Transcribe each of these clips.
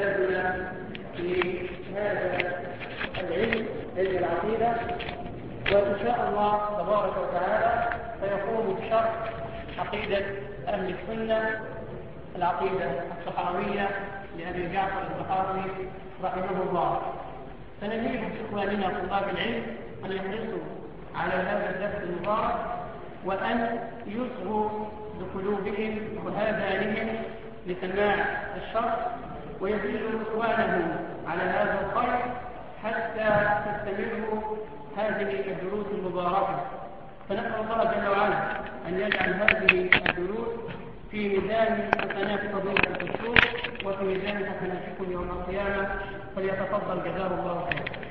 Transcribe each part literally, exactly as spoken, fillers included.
بلدنا في هذا العلم علم العقيدة، وإن شاء الله تبارك وتعالى سيقوم بشرح عقيدة أهل السنة، العقيدة الطحاوية لأبي جعفر الطحاوي رحمه الله. فنجيب إخواننا طلاب العلم أن يحرصوا على هذا الدرس المبارك وأن يصغوا بقلوبهم وآذانهم لسماع الشرح، ويدلوا إخوانهم على هذا الخير حتى تستمروا هذه الدروس المباركة. فنسأل الله جل وعلا أن يجعل هذه الدروس في ميزان حسنات فضيلة الدكتور وفي ميزان حسناتكم يوم القيامة، فليتفضل جزاه الله خيرا.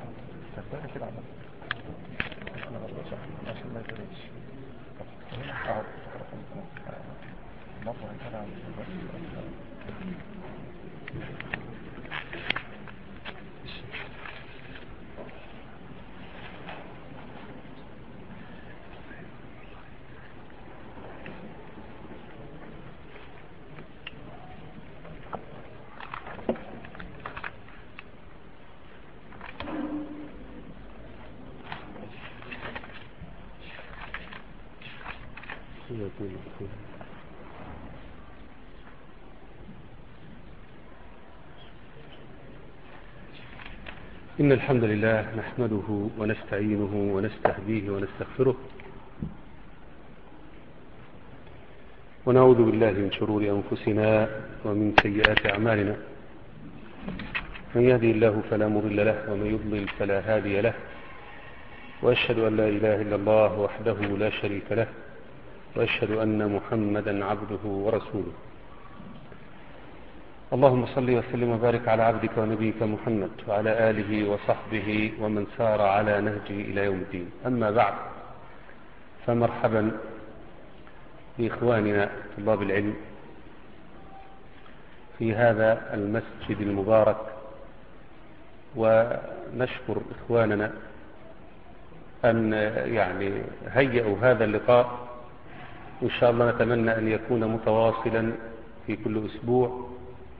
إن الحمد لله نحمده ونستعينه ونستهديه ونستغفره، ونعوذ بالله من شرور أنفسنا ومن سيئات أعمالنا. من يهدي الله فلا مضل له ومن يضلل فلا هادي له، وأشهد أن لا إله إلا الله وحده لا شريك له، وأشهد أن محمدا عبده ورسوله. اللهم صل وسلم وبارك على عبدك ونبيك محمد وعلى آله وصحبه ومن سار على نهجه إلى يوم الدين. أما بعد، فمرحبا بإخواننا طلاب العلم في هذا المسجد المبارك، ونشكر إخواننا أن يعني هيئوا هذا اللقاء، إن شاء الله نتمنى أن يكون متواصلا في كل أسبوع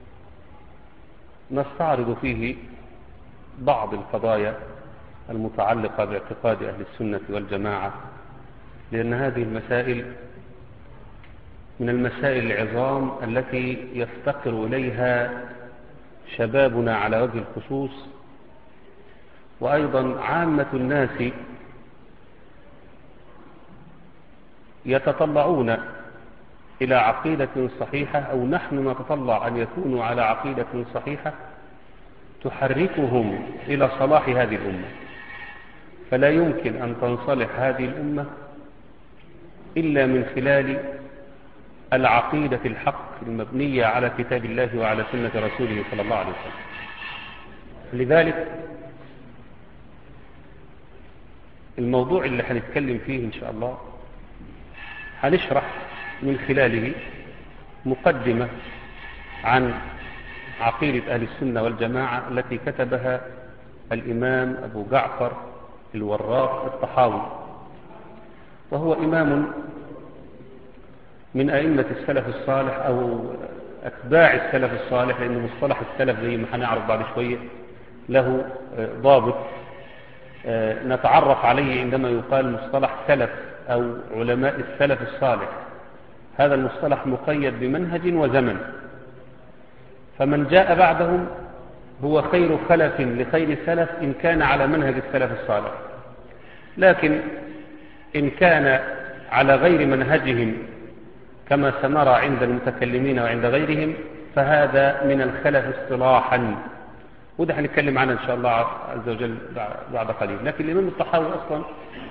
نستعرض فيه بعض القضايا المتعلقة باعتقاد أهل السنة والجماعة، لأن هذه المسائل من المسائل العظام التي يفتقر إليها شبابنا على وجه الخصوص، وأيضا عامة الناس يتطلعون إلى عقيدة صحيحة، أو نحن نتطلع أن يكونوا على عقيدة صحيحة تحركهم إلى صلاح هذه الأمة. فلا يمكن أن تنصلح هذه الأمة إلا من خلال العقيدة الحق المبنية على كتاب الله وعلى سنة رسوله صلى الله عليه وسلم. لذلك الموضوع اللي هنتكلم فيه إن شاء الله هنشرح من خلاله مقدمة عن عقيدة أهل السنة والجماعة التي كتبها الإمام أبو جعفر الوراق الطحاوي، وهو إمام من أئمة السلف الصالح أو أتباع السلف الصالح، لأن مصطلح السلف زي ما هنعرف بعد شوية له ضابط نتعرف عليه عندما يقال مصطلح سلف أو علماء السلف الصالح. هذا المصطلح مقيد بمنهج وزمن، فمن جاء بعدهم هو خير خلف لخير سلف إن كان على منهج السلف الصالح، لكن إن كان على غير منهجهم كما سنرى عند المتكلمين وعند غيرهم فهذا من الخلف اصطلاحا، وده هنتكلم عنه إن شاء الله عز وجل بعد قليل. لكن الإمام الطحاوي أصلا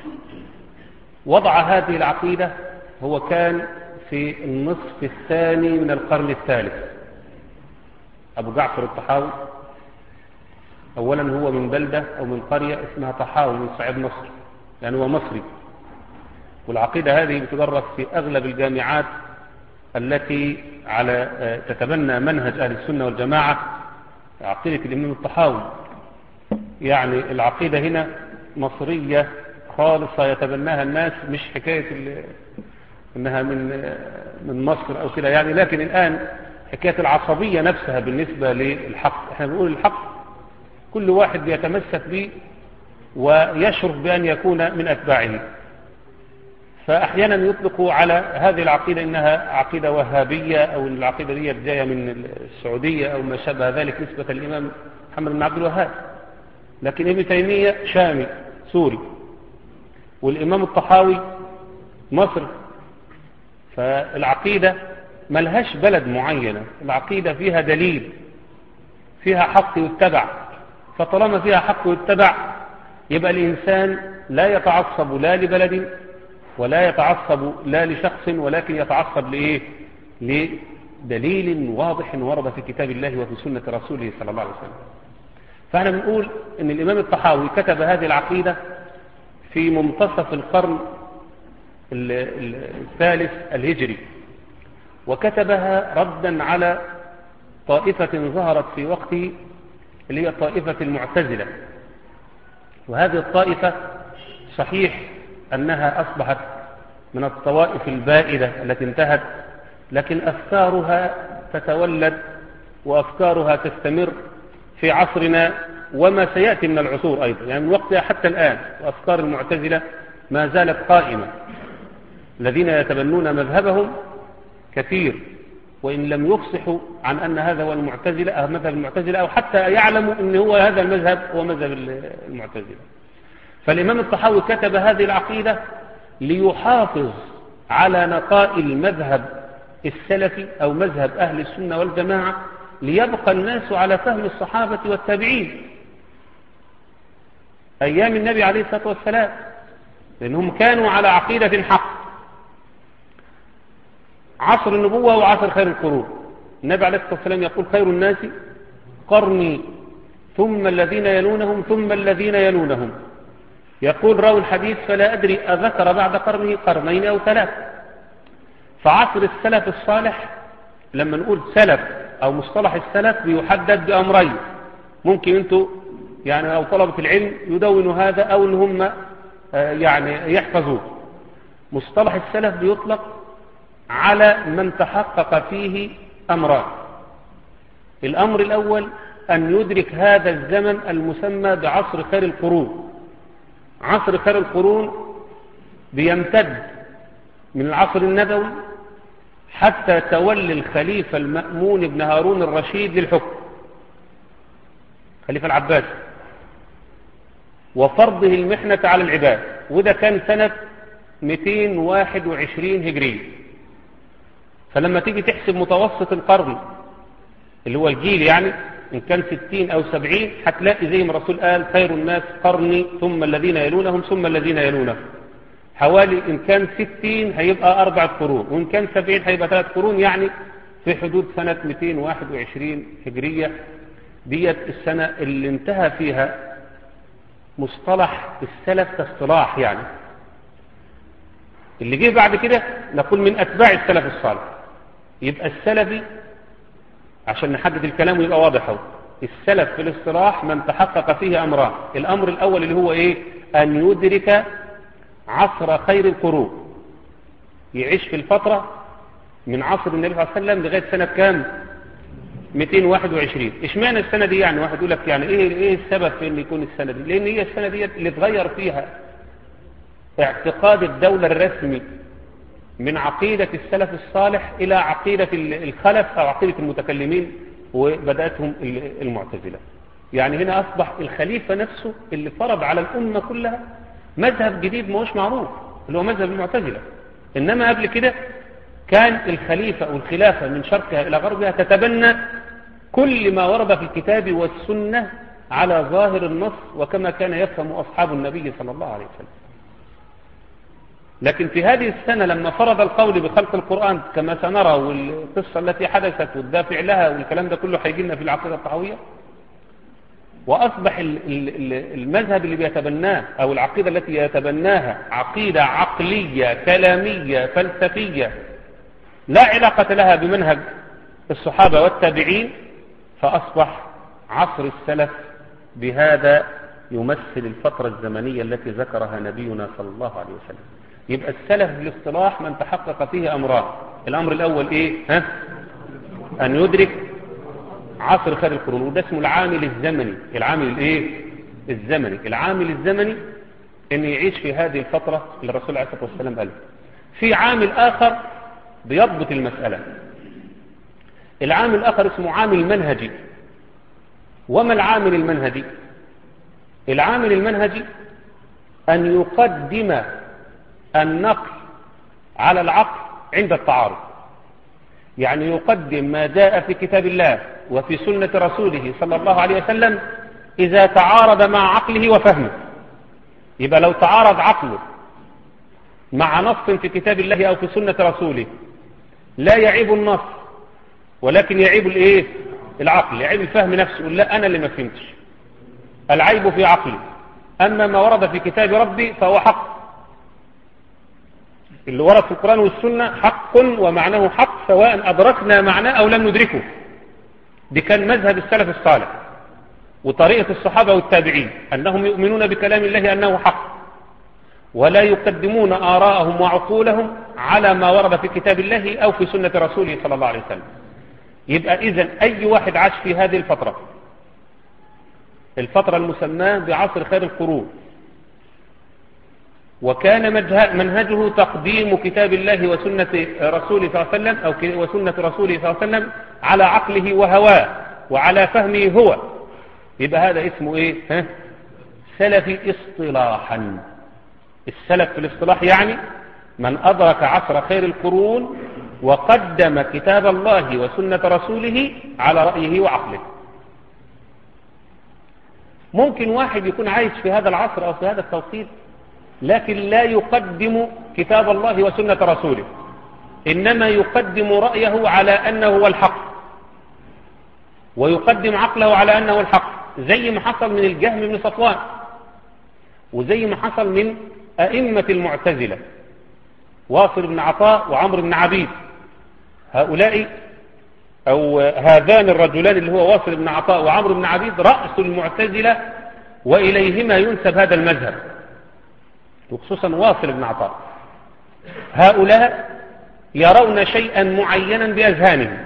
وضع هذه العقيدة هو كان في النصف الثاني من القرن الثالث. أبو جعفر الطحاوي أولا هو من بلدة أو من قرية اسمها طحاوي من صعيد مصر، يعني هو مصري، والعقيدة هذه بتدرس في أغلب الجامعات التي على تتبنى منهج أهل السنة والجماعة، عقيدة الإمام الطحاوي. يعني العقيدة هنا مصرية خالصة يتبناها الناس، مش حكاية انها من من مصر او كده يعني. لكن الان حكاية العصبية نفسها بالنسبة للحق. احنا بنقول الحق كل واحد بيتمسك به ويشرف بأن يكون من أتباعه، فأحيانا يطلقوا على هذه العقيدة إنها عقيدة وهابية، أو العقيدة دي جاية من السعودية أو ما شابه ذلك نسبة الإمام محمد بن عبد الوهاب. لكن ابن تيمية شامي سوري، والإمام الطحاوي مصر. فالعقيدة ملهاش بلد معينة، العقيدة فيها دليل، فيها حق يتبع، فطالما فيها حق يتبع يبقى الإنسان لا يتعصب لا لبلد ولا يتعصب لا لشخص، ولكن يتعصب لإيه؟ لدليل واضح ورد في كتاب الله وفي سنة رسوله صلى الله عليه وسلم. فاحنا بنقول ان الإمام الطحاوي كتب هذه العقيدة في منتصف القرن الثالث الهجري، وكتبها ردا على طائفة ظهرت في وقته اللي هي طائفة المعتزلة. وهذه الطائفة صحيح أنها أصبحت من الطوائف البائدة التي انتهت، لكن أفكارها تتولد وأفكارها تستمر في عصرنا وما سيأتي من العصور أيضا، يعني من وقتها حتى الآن. وأفكار المعتزلة ما زالت قائمة، الذين يتبنون مذهبهم كثير، وإن لم يفصحوا عن أن هذا هو المعتزلة أو مذهب المعتزلة، أو حتى يعلموا أن هو هذا المذهب هو مذهب المعتزلة. فالإمام الطحاوي كتب هذه العقيدة ليحافظ على نقاء المذهب السلفي أو مذهب أهل السنة والجماعة، ليبقى الناس على فهم الصحابة والتابعين أيام النبي عليه الصلاة والسلام، لأنهم كانوا على عقيدة حق. عصر النبوة وعصر خير القرون، النبي عليه الصلاة والسلام يقول خير الناس قرني ثم الذين يلونهم ثم الذين يلونهم. يقول راوي الحديث فلا أدري أذكر بعد قرنه قرنين أو ثلاث. فعصر السلف الصالح، لما نقول سلف أو مصطلح السلف بيحدد بأمرين، ممكن أنتوا يعني أو طلبة العلم يدونوا هذا أو إن هم يعني يحفظوه. مصطلح السلف بيطلق على من تحقق فيه أمران. الأمر الأول أن يدرك هذا الزمن المسمى بعصر خير القرون. عصر خير القرون بيمتد من العصر النبوي حتى تولي الخليفة المأمون بن هارون الرشيد للحكم، خليفة العباس، وفرضه المحنة على العباد، وده كان سنة مئتين وواحد وعشرين هجرية. فلما تيجي تحسب متوسط القرن اللي هو الجيل، يعني إن كان ستين أو سبعين، هتلاقي زي ما الرسول قال خير الناس قرني ثم الذين يلونهم ثم الذين يلونهم. حوالي إن كان ستين هيبقى أربعة قرون، وإن كان سبعين هيبقى ثلاث قرون، يعني في حدود سنة مئتين وواحد وعشرين هجرية. ديت السنة اللي انتهى فيها مصطلح السلف كاصطلاح، يعني اللي جه بعد كده نقول من أتباع السلف الصالح. يبقى السلفي عشان نحدد الكلام ويبقى واضح، السلف في الاصطلاح من تحقق فيه أمران. الأمر الأول اللي هو إيه؟ أن يدرك عصر خير القرون، يعيش في الفترة من عصر النبي صلى الله عليه وسلم لغاية سنة كام؟ مئتين وواحد وعشرين. اشمعنى السنة دي؟ يعني واحد يقول لك يعني ايه ايه السبب في ان يكون السنة دي؟ لان هي السنة دي اللي اتغير فيها اعتقاد الدولة الرسمي من عقيدة السلف الصالح الى عقيدة الخلف او عقيدة المتكلمين وبدأتهم المعتزلة. يعني هنا اصبح الخليفة نفسه اللي فرض على الامة كلها مذهب جديد ما هوش معروف اللي هو مذهب المعتزلة. انما قبل كده كان الخليفة والخلافة من شرقها إلى غربها تتبنى كل ما ورد في الكتاب والسنة على ظاهر النص وكما كان يفهم أصحاب النبي صلى الله عليه وسلم. لكن في هذه السنة لما فرض القول بخلق القرآن كما سنرى، والقصة التي حدثت والدافع لها والكلام ده كله هيجينا في العقيدة الطحاوية، وأصبح المذهب اللي بيتبناه أو العقيدة التي يتبناها عقيدة عقلية كلامية فلسفية لا علاقة لها بمنهج الصحابة والتابعين، فأصبح عصر السلف بهذا يمثل الفترة الزمنية التي ذكرها نبينا صلى الله عليه وسلم. يبقى السلف بالاصطلاح من تحقق فيه أمران. الأمر الأول إيه؟ ها؟ أن يدرك عصر خير القرون، وده اسمه العامل الزمني. العامل الايه الزمني العامل الزمني ان يعيش في هذه الفترة اللي الرسول عليه الصلاة والسلام قال. في عامل آخر بيضبط المسألة، العامل الآخر اسمه عامل منهجي. وما العامل المنهجي؟ العامل المنهجي أن يقدم النقل على العقل عند التعارض، يعني يقدم ما جاء في كتاب الله وفي سنة رسوله صلى الله عليه وسلم إذا تعارض مع عقله وفهمه. يبقى لو تعارض عقله مع نص في كتاب الله أو في سنة رسوله لا يعيب النص، ولكن يعيب الايه العقل، يعيب الفهم نفسه. يقول لا، أنا اللي ما فهمتش، العيب في عقلي، أما ما ورد في كتاب ربي فهو حق. اللي ورد في القرآن والسنة حق ومعناه حق، سواء أدركنا معناه أو لم ندركه. دي كان مذهب السلف الصالح وطريقة الصحابة والتابعين، أنهم يؤمنون بكلام الله أنه حق، ولا يقدمون آراءهم وعقولهم على ما ورد في كتاب الله أو في سنة رسوله صلى الله عليه وسلم. يبقى إذن أي واحد عاش في هذه الفترة، الفترة المسماة بعصر خير القرون، وكان منهجه تقديم كتاب الله وسنة رسوله صلى الله عليه وسلم أو وسنة رسوله صلى الله عليه وسلم على عقله وهواه وعلى فهمه هو، يبقى هذا اسمه إيه؟ ها؟ سلفي اصطلاحا. السلف في الاصطلاح يعني من أدرك عصر خير القرون وقدم كتاب الله وسنة رسوله على رأيه وعقله. ممكن واحد يكون عايش في هذا العصر أو في هذا التوقيت لكن لا يقدم كتاب الله وسنة رسوله، إنما يقدم رأيه على أنه هو الحق، ويقدم عقله على أنه الحق، زي ما حصل من الجهم بن صفوان، وزي ما حصل من أئمة المعتزلة واصل بن عطاء وعمرو بن عبيد. هؤلاء أو هذان الرجلان اللي هو واصل بن عطاء وعمرو بن عبيد رأس المعتزلة، وإليهما ينسب هذا المذهب، وخصوصا واصل بن عطاء. هؤلاء يرون شيئا معينا بأذهانهم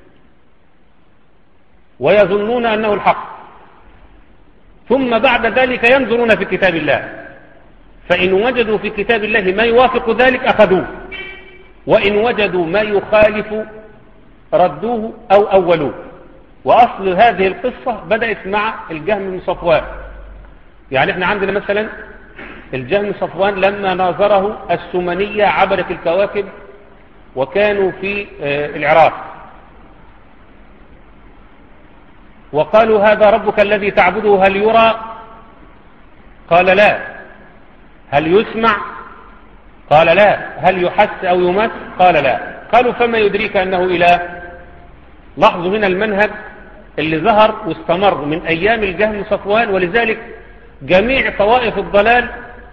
ويظنون أنه الحق، ثم بعد ذلك ينظرون في كتاب الله، فإن وجدوا في كتاب الله ما يوافق ذلك أخذوه، وإن وجدوا ما يخالف ردوه أو أولوه. وأصل هذه القصة بدأت مع الجهم بن صفوان. يعني احنا عندنا مثلا الجهم بن صفوان لما ناظره السمنية عبرت الكواكب وكانوا في العراق، وقالوا هذا ربك الذي تعبده هل يرى؟ قال لا. هل يسمع؟ قال لا. هل يحس أو يمس؟ قال لا. قالوا فما يدريك أنه إله؟ لاحظوا هنا المنهج اللي ظهر واستمر من أيام الجهم بن صفوان. ولذلك جميع طوائف الضلال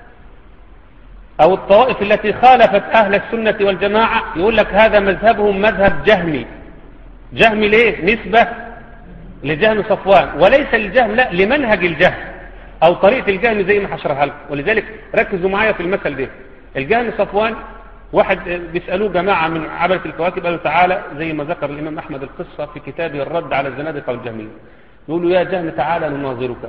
أو الطوائف التي خالفت أهل السنة والجماعة يقول لك هذا مذهبهم مذهب جهمي. جهمي ليه؟ نسبة لجهم صفوان، وليس الجهم، لا، لمنهج الجهم أو طريقة الجهم زي ما هشرحها لكم. ولذلك ركزوا معايا في المثل ده. الجهم صفوان واحد بيسألوه جماعة من عبرة الكواكب، قالوا تعالى، زي ما ذكر الإمام أحمد القصة في كتابه الرد على الزنادقة والجهمية، يقولوا يا جهم تعالى نناظرك،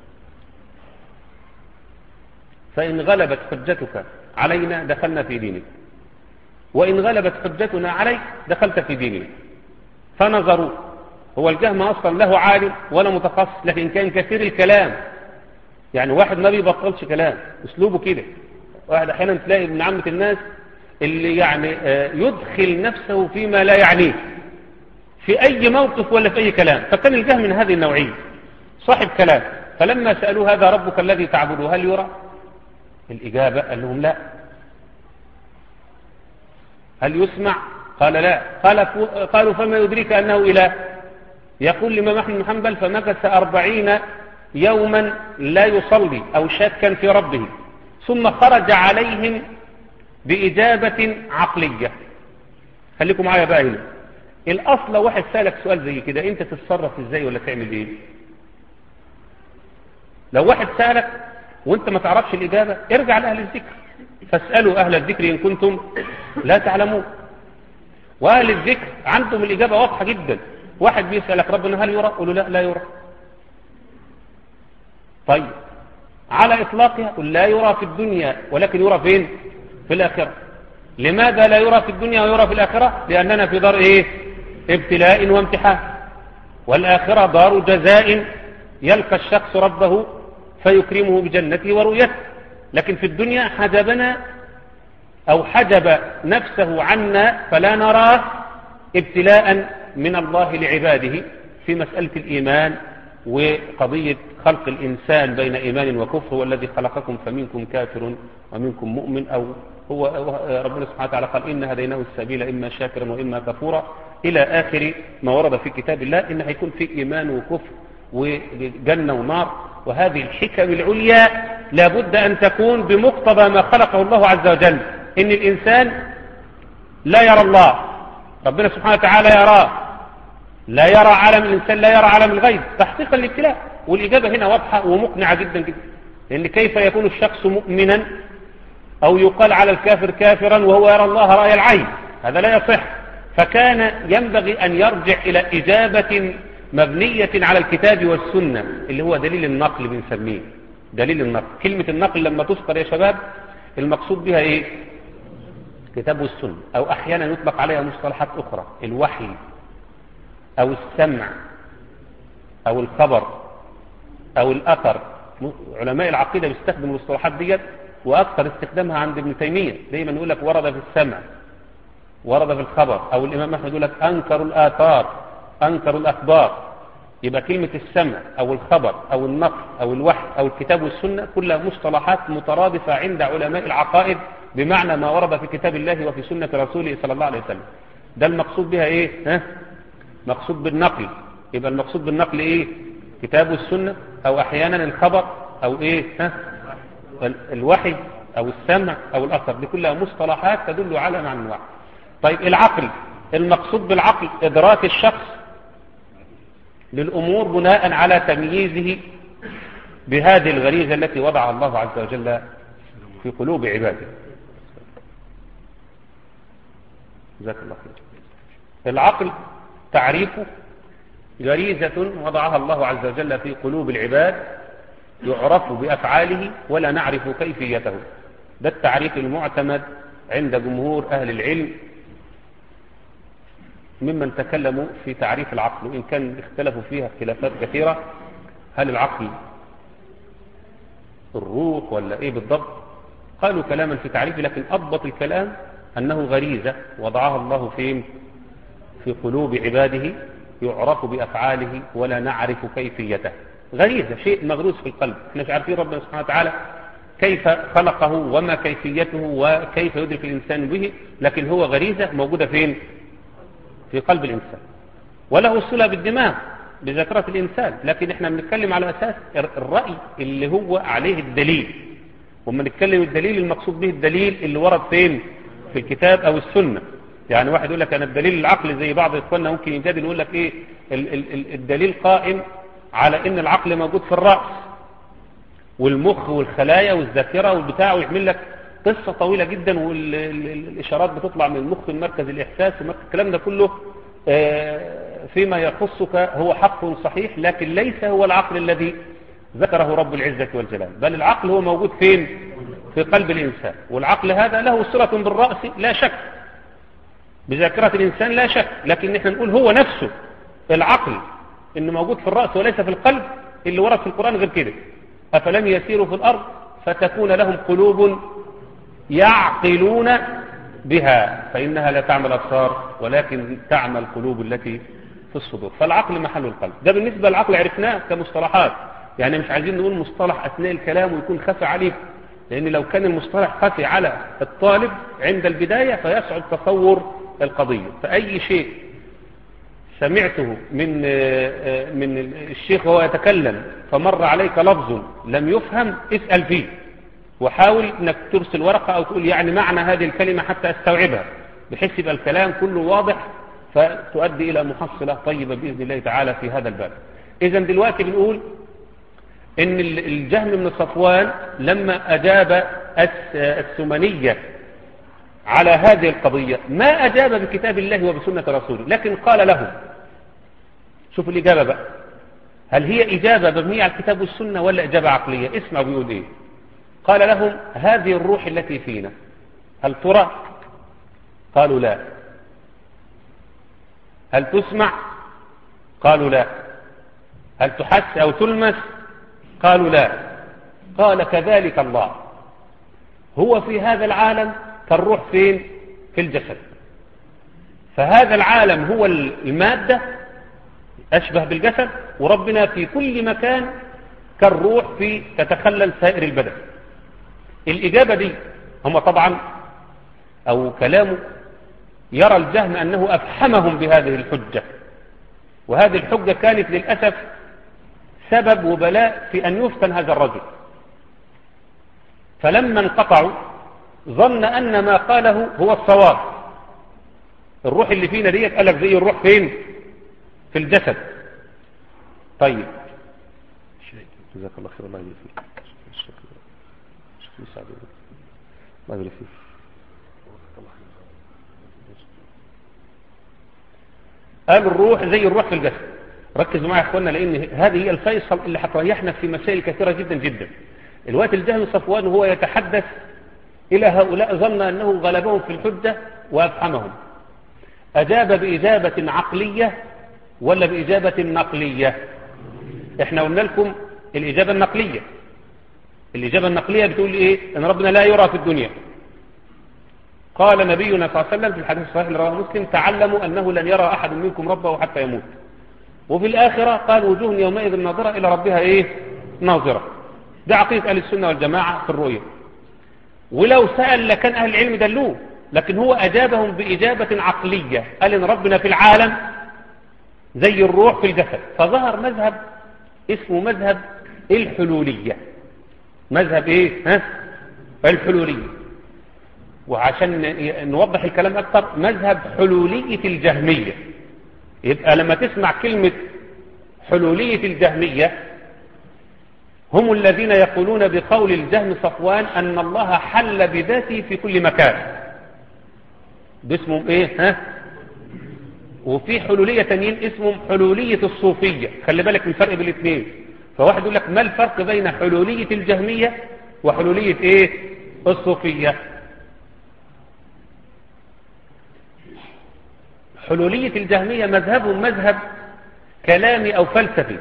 فإن غلبت حجتك علينا دخلنا في دينك، وإن غلبت حجتنا عليك دخلت في ديننا. فنظروا. هو الجهم أصلا له عالم ولا متخصص، لكن كان كثير الكلام، يعني واحد ما بيبطلش كلام، اسلوبه كده. واحد احيانا تلاقي من عامة الناس اللي يعني يدخل نفسه فيما لا يعنيه في أي موقف ولا في أي كلام. فكان الجهم من هذه النوعية صاحب كلام. فلما سألوه هذا ربك الذي تعبده هل يرى؟ الإجابة قال لهم لا. هل يسمع؟ قال لا. قال قالوا فما يدريك أنه إله؟ يقول الإمام أحمد بن حنبل فمكث أربعين يوما لا يصلي أو شاكا في ربه، ثم خرج عليهم بإجابة عقلية. خليكم معايا بقى هنا. الأصل واحد سألك سؤال زي كده، أنت تتصرف إزاي ولا تعمل إيه؟ لو واحد سألك وأنت ما تعرفش الإجابة ارجع لأهل الذكر، فاسألوا أهل الذكر إن كنتم لا تعلمون. وأهل الذكر عندهم الإجابة واضحة جدا. واحد بيسألك ربنا هل يرى؟ قل له لا لا يرى. طيب على إطلاقها قل لا يرى في الدنيا ولكن يرى فين؟ في الآخرة. لماذا لا يرى في الدنيا ويرى في الآخرة؟ لأننا في دار إيه؟ ابتلاء وامتحان، والآخرة دار جزاء يلقى الشخص ربه فيكرمه بجنته ورؤيته. لكن في الدنيا حجبنا أو حجب نفسه عنا فلا نراه ابتلاء من الله لعباده في مسألة الإيمان وقضية خلق الإنسان بين إيمان وكفر، والذي خلقكم فمنكم كافر ومنكم مؤمن، أو هو ربنا سبحانه وتعالى قال إن هديناه السبيل إما شاكرا وإما كفورا إلى آخر ما ورد في كتاب الله، إن هيكون في إيمان وكفر وجنة ونار. وهذه الحكم العليا لابد أن تكون بمقتضى ما خلقه الله عز وجل، إن الإنسان لا يرى الله، ربنا سبحانه وتعالى يراه، لا يرى عالم الإنسان، لا يرى عالم الغيب تحقيقا للابتلاء. والإجابة هنا واضحة ومقنعة جدا جدا، لأن كيف يكون الشخص مؤمنا أو يقال على الكافر كافرا وهو يرى الله رأي العين؟ هذا لا يصح. فكان ينبغي أن يرجع إلى إجابة مبنية على الكتاب والسنة، اللي هو دليل النقل بنسميه دليل النقل. كلمة النقل لما تذكر يا شباب المقصود بها إيه؟ كتاب والسنة، أو أحيانا يطلق عليها مصطلحات أخرى، الوحي أو السمع أو الخبر أو الأثر. علماء العقيدة بيستخدموا المصطلحات ديت، وأكثر استخدامها عند ابن تيمية دايما يقول لك ورد في السمع، ورد في الخبر، أو الإمام أحمد يقول لك أنكروا الآثار، أنكروا الأخبار. يبقى كلمة السمع أو الخبر أو النقل أو الوحي أو الكتاب والسنة كلها مصطلحات مترادفة عند علماء العقائد بمعنى ما ورد في كتاب الله وفي سنة رسوله صلى الله عليه وسلم. ده المقصود بها إيه؟ ها؟ مقصود بالنقل. يبقى المقصود بالنقل إيه؟ كتاب والسنة، أو أحيانا الخبر، أو إيه؟ ها؟ الوحي أو السمع أو الأثر. دي كلها مصطلحات تدل على معنى واحد. طيب العقل، المقصود بالعقل إدراك الشخص للأمور بناء على تمييزه بهذه الغريزة التي وضعها الله عز وجل في قلوب عباده. جزاك الله خير. العقل تعريفه غريزة وضعها الله عز وجل في قلوب العباد يعرف بأفعاله ولا نعرف كيفيته. ده التعريف المعتمد عند جمهور أهل العلم ممن تكلموا في تعريف العقل، وإن كان اختلفوا فيها اختلافات كثيرة. هل العقل الروح ولا إيه بالضبط؟ قالوا كلاما في تعريفه، لكن أضبط الكلام أنه غريزة وضعها الله فين؟ في قلوب عباده يعرف بأفعاله ولا نعرف كيفيته. غريزة، شيء مغروس في القلب. احنا مش عارفين ربنا سبحانه وتعالى كيف خلقه وما كيفيته وكيف يدرك الإنسان به، لكن هو غريزة موجودة فين؟ في قلب الإنسان، وله صلة بالدماغ بذكرة الإنسان. لكن احنا بنتكلم على أساس الرأي اللي هو عليه الدليل، وما نتكلم الدليل المقصود به الدليل اللي ورد فين؟ في الكتاب أو السنة. يعني واحد يقول لك أنا الدليل العقل، زي بعض إخواننا ممكن يجادل يقول لك إيه ال ال الدليل قائم على إن العقل موجود في الرأس والمخ والخلايا والذاكرة والبتاع، ويعمل لك قصة طويلة جدا، والإشارات بتطلع من المخ المركز الإحساس ومركز الكلام ده كله فيما يخصك هو حق صحيح، لكن ليس هو العقل الذي ذكره رب العزة والجلال، بل العقل هو موجود فين؟ في قلب الإنسان. والعقل هذا له صلة بالرأس لا شك، بذاكرة الإنسان لا شك، لكن نحن نقول هو نفسه العقل إنه موجود في الرأس وليس في القلب. اللي ورد في القرآن غير كده، أفلم يسيروا في الأرض فتكون لهم قلوب يعقلون بها فإنها لا تعمل الأبصار ولكن تعمل القلوب التي في الصدور. فالعقل محل القلب. ده بالنسبة للعقل عرفناه كمصطلحات، يعني مش عايزين نقول مصطلح أثناء الكلام ويكون خفي عليه، لأن لو كان المصطلح خفي على الطالب عند البداية فيصعب تصور القضية. فأي شيء سمعته من من الشيخ وهو يتكلم فمر عليك لفظ لم يفهم اسأل فيه، وحاول انك ترسل ورقة او تقول يعني معنى هذه الكلمة حتى استوعبها، بحيث يبقى الكلام كله واضح فتؤدي الى محصلة طيبة بإذن الله تعالى في هذا الباب. اذا دلوقتي بنقول ان الجهم بن صفوان لما اجاب السمنية على هذه القضية ما أجاب بكتاب الله وبسنة رسوله، لكن قال لهم، شوفوا الإجابة بقى، هل هي إجابة مبنية على الكتاب والسنة ولا إجابة عقلية؟ اسمعوا بيقول إيه. قال لهم هذه الروح التي فينا هل ترى؟ قالوا لا. هل تسمع؟ قالوا لا. هل تحس أو تلمس؟ قالوا لا. قال كذلك الله، هو في هذا العالم كالروح فين؟ في الجسد. فهذا العالم هو المادة أشبه بالجسد، وربنا في كل مكان كالروح في تتخلل سائر البدن. الإجابة دي هم طبعا أو كلامه يرى الجهم أنه أفحمهم بهذه الحجة، وهذه الحجة كانت للأسف سبب وبلاء في أن يفتن هذا الرجل. فلما انقطعوا ظن أن ما قاله هو الصواب. الروح اللي فينا ديت قالك زي الروح فين؟ في الجسد. طيب جزاك الله خير. الله يبارك فيك. الله يبارك فيك. قال الروح زي الروح في الجسد. ركزوا معي يا اخوانا، لان هذه هي الفيصل اللي هتريحنا في مسائل كثيره جدا جدا. الوقت الجهم صفوان وهو يتحدث الى هؤلاء ظن انه غلبهم في الحجه وافحمهم. اجاب باجابه عقليه ولا باجابه نقليه؟ احنا قلنا لكم الاجابه النقليه. الاجابه النقليه بتقول ايه؟ ان ربنا لا يرى في الدنيا. قال نبينا صلى الله عليه وسلم في الحديث الصحيح اللي رواه مسلم: تعلموا انه لن يرى احد منكم ربه حتى يموت. وفي الاخره قال: وجوه يومئذ ناظره الى ربها ايه؟ ناظره. ده عقيده اهل السنه والجماعه في الرؤيه. ولو سال لكان اهل العلم دلوه، لكن هو اجابهم باجابه عقليه، قال ان ربنا في العالم زي الروح في الجسد. فظهر مذهب اسمه مذهب الحلوليه. مذهب ايه؟ ها؟ الحلوليه. وعشان نوضح الكلام اكثر، مذهب حلوليه الجهميه. يبقى لما تسمع كلمه حلوليه الجهميه، هم الذين يقولون بقول الجهم صفوان ان الله حل بذاته في كل مكان. ده اسمهم ايه؟ ها؟ وفي حلوليه تانيين اسمهم حلوليه الصوفيه. خلي بالك من الفرق بين الاثنين. فواحد يقول لك ما الفرق بين حلوليه الجهميه وحلوليه ايه؟ الصوفيه. حلوليه الجهميه مذهبهم مذهب كلامي او فلسفي،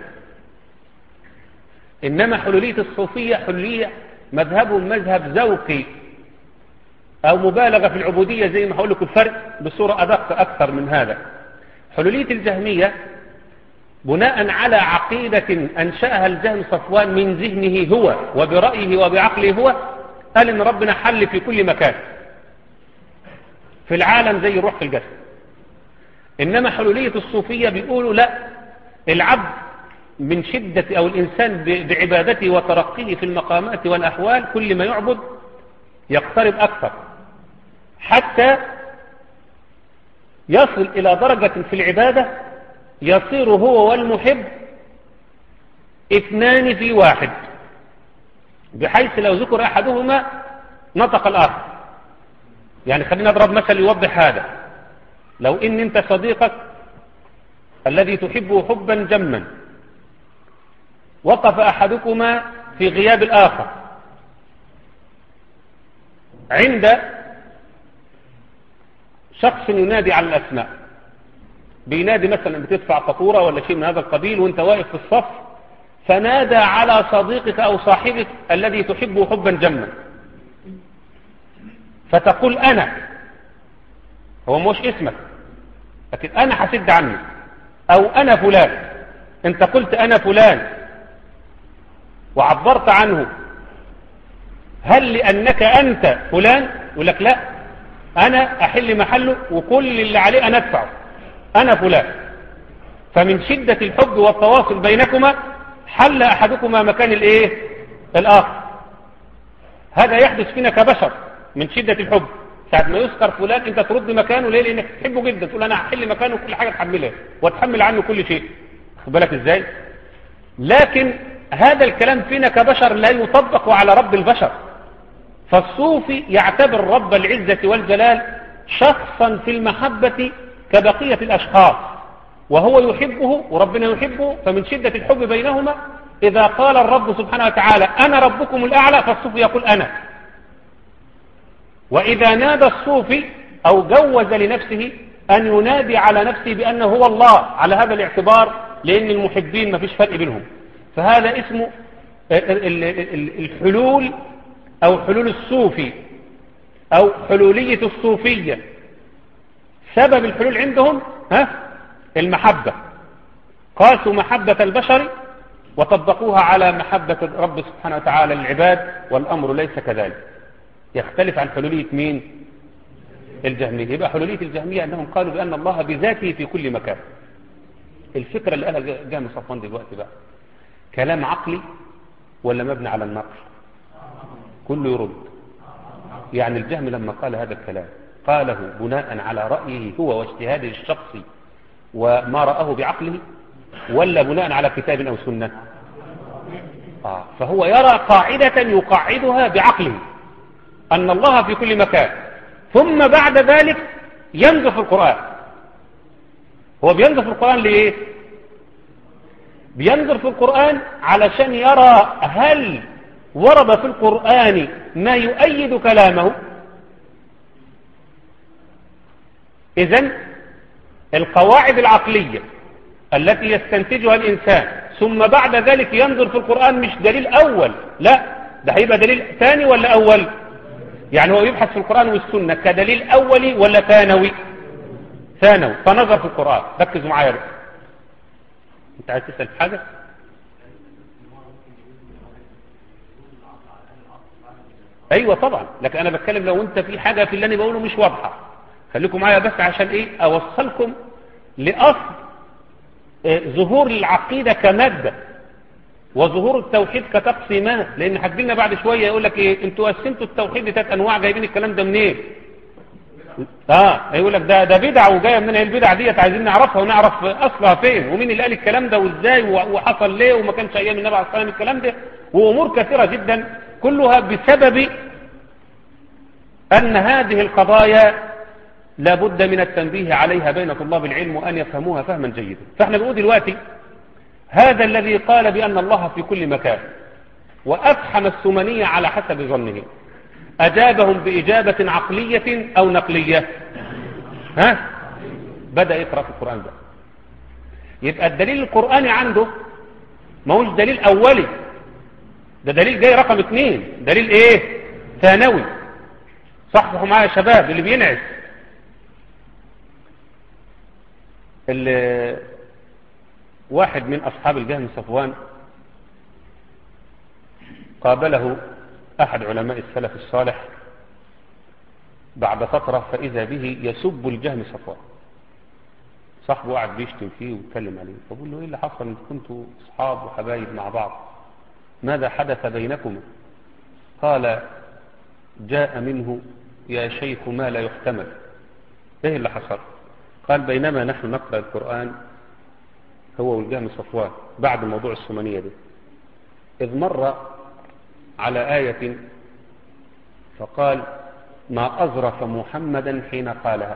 انما حلوليه الصوفيه حلوليه مذهبهم مذهب ذوقي او مبالغه في العبوديه، زي ما هقول لكم الفرق بصوره ادق اكثر من هذا. حلوليه الجهميه بناء على عقيده انشاها الجهم صفوان من ذهنه هو وبرايه وبعقله هو، قال ان ربنا حل في كل مكان في العالم زي الروح في الجسد. انما حلوليه الصوفيه بيقولوا لا، العبد من شدة أو الإنسان بعبادته وترقيه في المقامات والأحوال كل ما يعبد يقترب أكثر، حتى يصل إلى درجة في العبادة يصير هو والمحب اثنان في واحد، بحيث لو ذكر أحدهما نطق الآخر. يعني خلينا نضرب مثل يوضح هذا. لو إن أنت صديقك الذي تحبه حبا جما، وقف أحدكما في غياب الآخر عند شخص ينادي على الأسماء، بينادي مثلا بتدفع فاتورة ولا شيء من هذا القبيل وانت واقف في الصف، فنادى على صديقك أو صاحبك الذي تحبه حبا جما، فتقول أنا، هو مش اسمك لكن أنا حسد عنه، أو أنا فلان. انت قلت أنا فلان وعبرت عنه، هل لأنك أنت فلان؟ يقول لك لا، أنا أحل محله وكل اللي عليه أنا أدفعه، أنا فلان. فمن شدة الحب والتواصل بينكما حل أحدكما مكان الإيه؟ الآخر. هذا يحدث فينا كبشر من شدة الحب. ساعة ما يذكر فلان أنت ترد مكانه، ليه؟ لأنك تحبه جدا، تقول أنا أحل مكانه كل حاجة تحملها وتحمل عنه كل شيء. خد بالك إزاي؟ لكن هذا الكلام فينا كبشر لا يطبق على رب البشر. فالصوفي يعتبر رب العزة والجلال شخصا في المحبة كبقية الأشخاص، وهو يحبه وربنا يحبه، فمن شدة الحب بينهما إذا قال الرب سبحانه وتعالى أنا ربكم الأعلى فالصوفي يقول أنا. وإذا نادى الصوفي أو جوز لنفسه أن ينادي على نفسه بأنه هو الله على هذا الاعتبار، لأن المحبين ما فيش فرق بينهم، فهذا اسمه الحلول أو حلول الصوفي أو حلولية الصوفية. سبب الحلول عندهم ها المحبة، قاسوا محبة البشر وطبقوها على محبة الرب سبحانه وتعالى للعباد، والأمر ليس كذلك، يختلف عن حلولية مين؟ الجهمية. يبقى حلولية الجهمية أنهم قالوا بأن الله بذاته في كل مكان. الفكرة اللي قالها جهم صفوان دلوقتي بقى كلام عقلي ولا مبني على النقل؟ كله يرد. يعني الجهم لما قال هذا الكلام قاله بناء على رأيه هو واجتهاده الشخصي وما رآه بعقله، ولا بناء على كتاب أو سنة؟ آه. فهو يرى قاعدة يقعدها بعقله أن الله في كل مكان، ثم بعد ذلك ينظر في القرآن. هو بينظر في القرآن ليه؟ بينظر في القرآن علشان يرى هل ورد في القرآن ما يؤيد كلامه. إذن القواعد العقلية التي يستنتجها الإنسان ثم بعد ذلك ينظر في القرآن مش دليل أول، لا ده هيبقى دليل ثاني ولا أول. يعني هو يبحث في القرآن والسنة كدليل أولي ولا ثانوي؟ ثانوي. فنظر في القرآن. ركزوا معايا بقى. انت عايز تسأل في حاجة؟ ايوه طبعا، لكن انا بتكلم لو انت في حاجة في اللي انا بقوله مش واضحة خليكم معايا بس عشان ايه اوصلكم لاصل اه ظهور العقيدة كمادة وظهور التوحيد كتقسيمات. لان هتجيلنا بعد شوية يقول لك ايه انتوا قسمتوا التوحيد لثلاث انواع، جايبين الكلام ده منين؟ إيه؟ اه يقول لك ده ده بدعه وجايه من البدع ديت، عايزين نعرفها ونعرف اصلها فين ومين اللي قال الكلام ده وازاي وحصل ليه وما كانش ايام النبي عليه الصلاه والسلام الكلام ده، وامور كثيره جدا كلها بسبب ان هذه القضايا لابد من التنبيه عليها بين طلاب العلم وان يفهموها فهما جيدا. فاحنا بنقول دلوقتي هذا الذي قال بان الله في كل مكان وافحم السمنيه على حسب ظنه أجابهم بإجابة عقلية أو نقلية؟ ها؟ بدأ يقرأ في القرآن ده. يبقى الدليل القرآني عنده ما هوش دليل أولي، ده دليل جاي رقم اثنين، دليل ايه؟ ثانوي. صحصحوا معايا يا شباب اللي بينعس. اللي واحد من أصحاب الجهم صفوان قابله أحد علماء السلف الصالح بعد فترة فإذا به يسب الجهم صفوان. صاحبه قاعد بيشتم فيه ويتكلم عليه، فقول له ايه اللي حصل؟ انتوا كنتوا اصحاب وحبايب مع بعض، ماذا حدث بينكم؟ قال جاء منه يا شيخ ما لا يحتمل. ايه اللي حصل؟ قال بينما نحن نقرأ القرآن هو والجهم صفوان بعد موضوع السمنية دي، إذ مر على آية فقال ما أظرف محمدا حين قالها.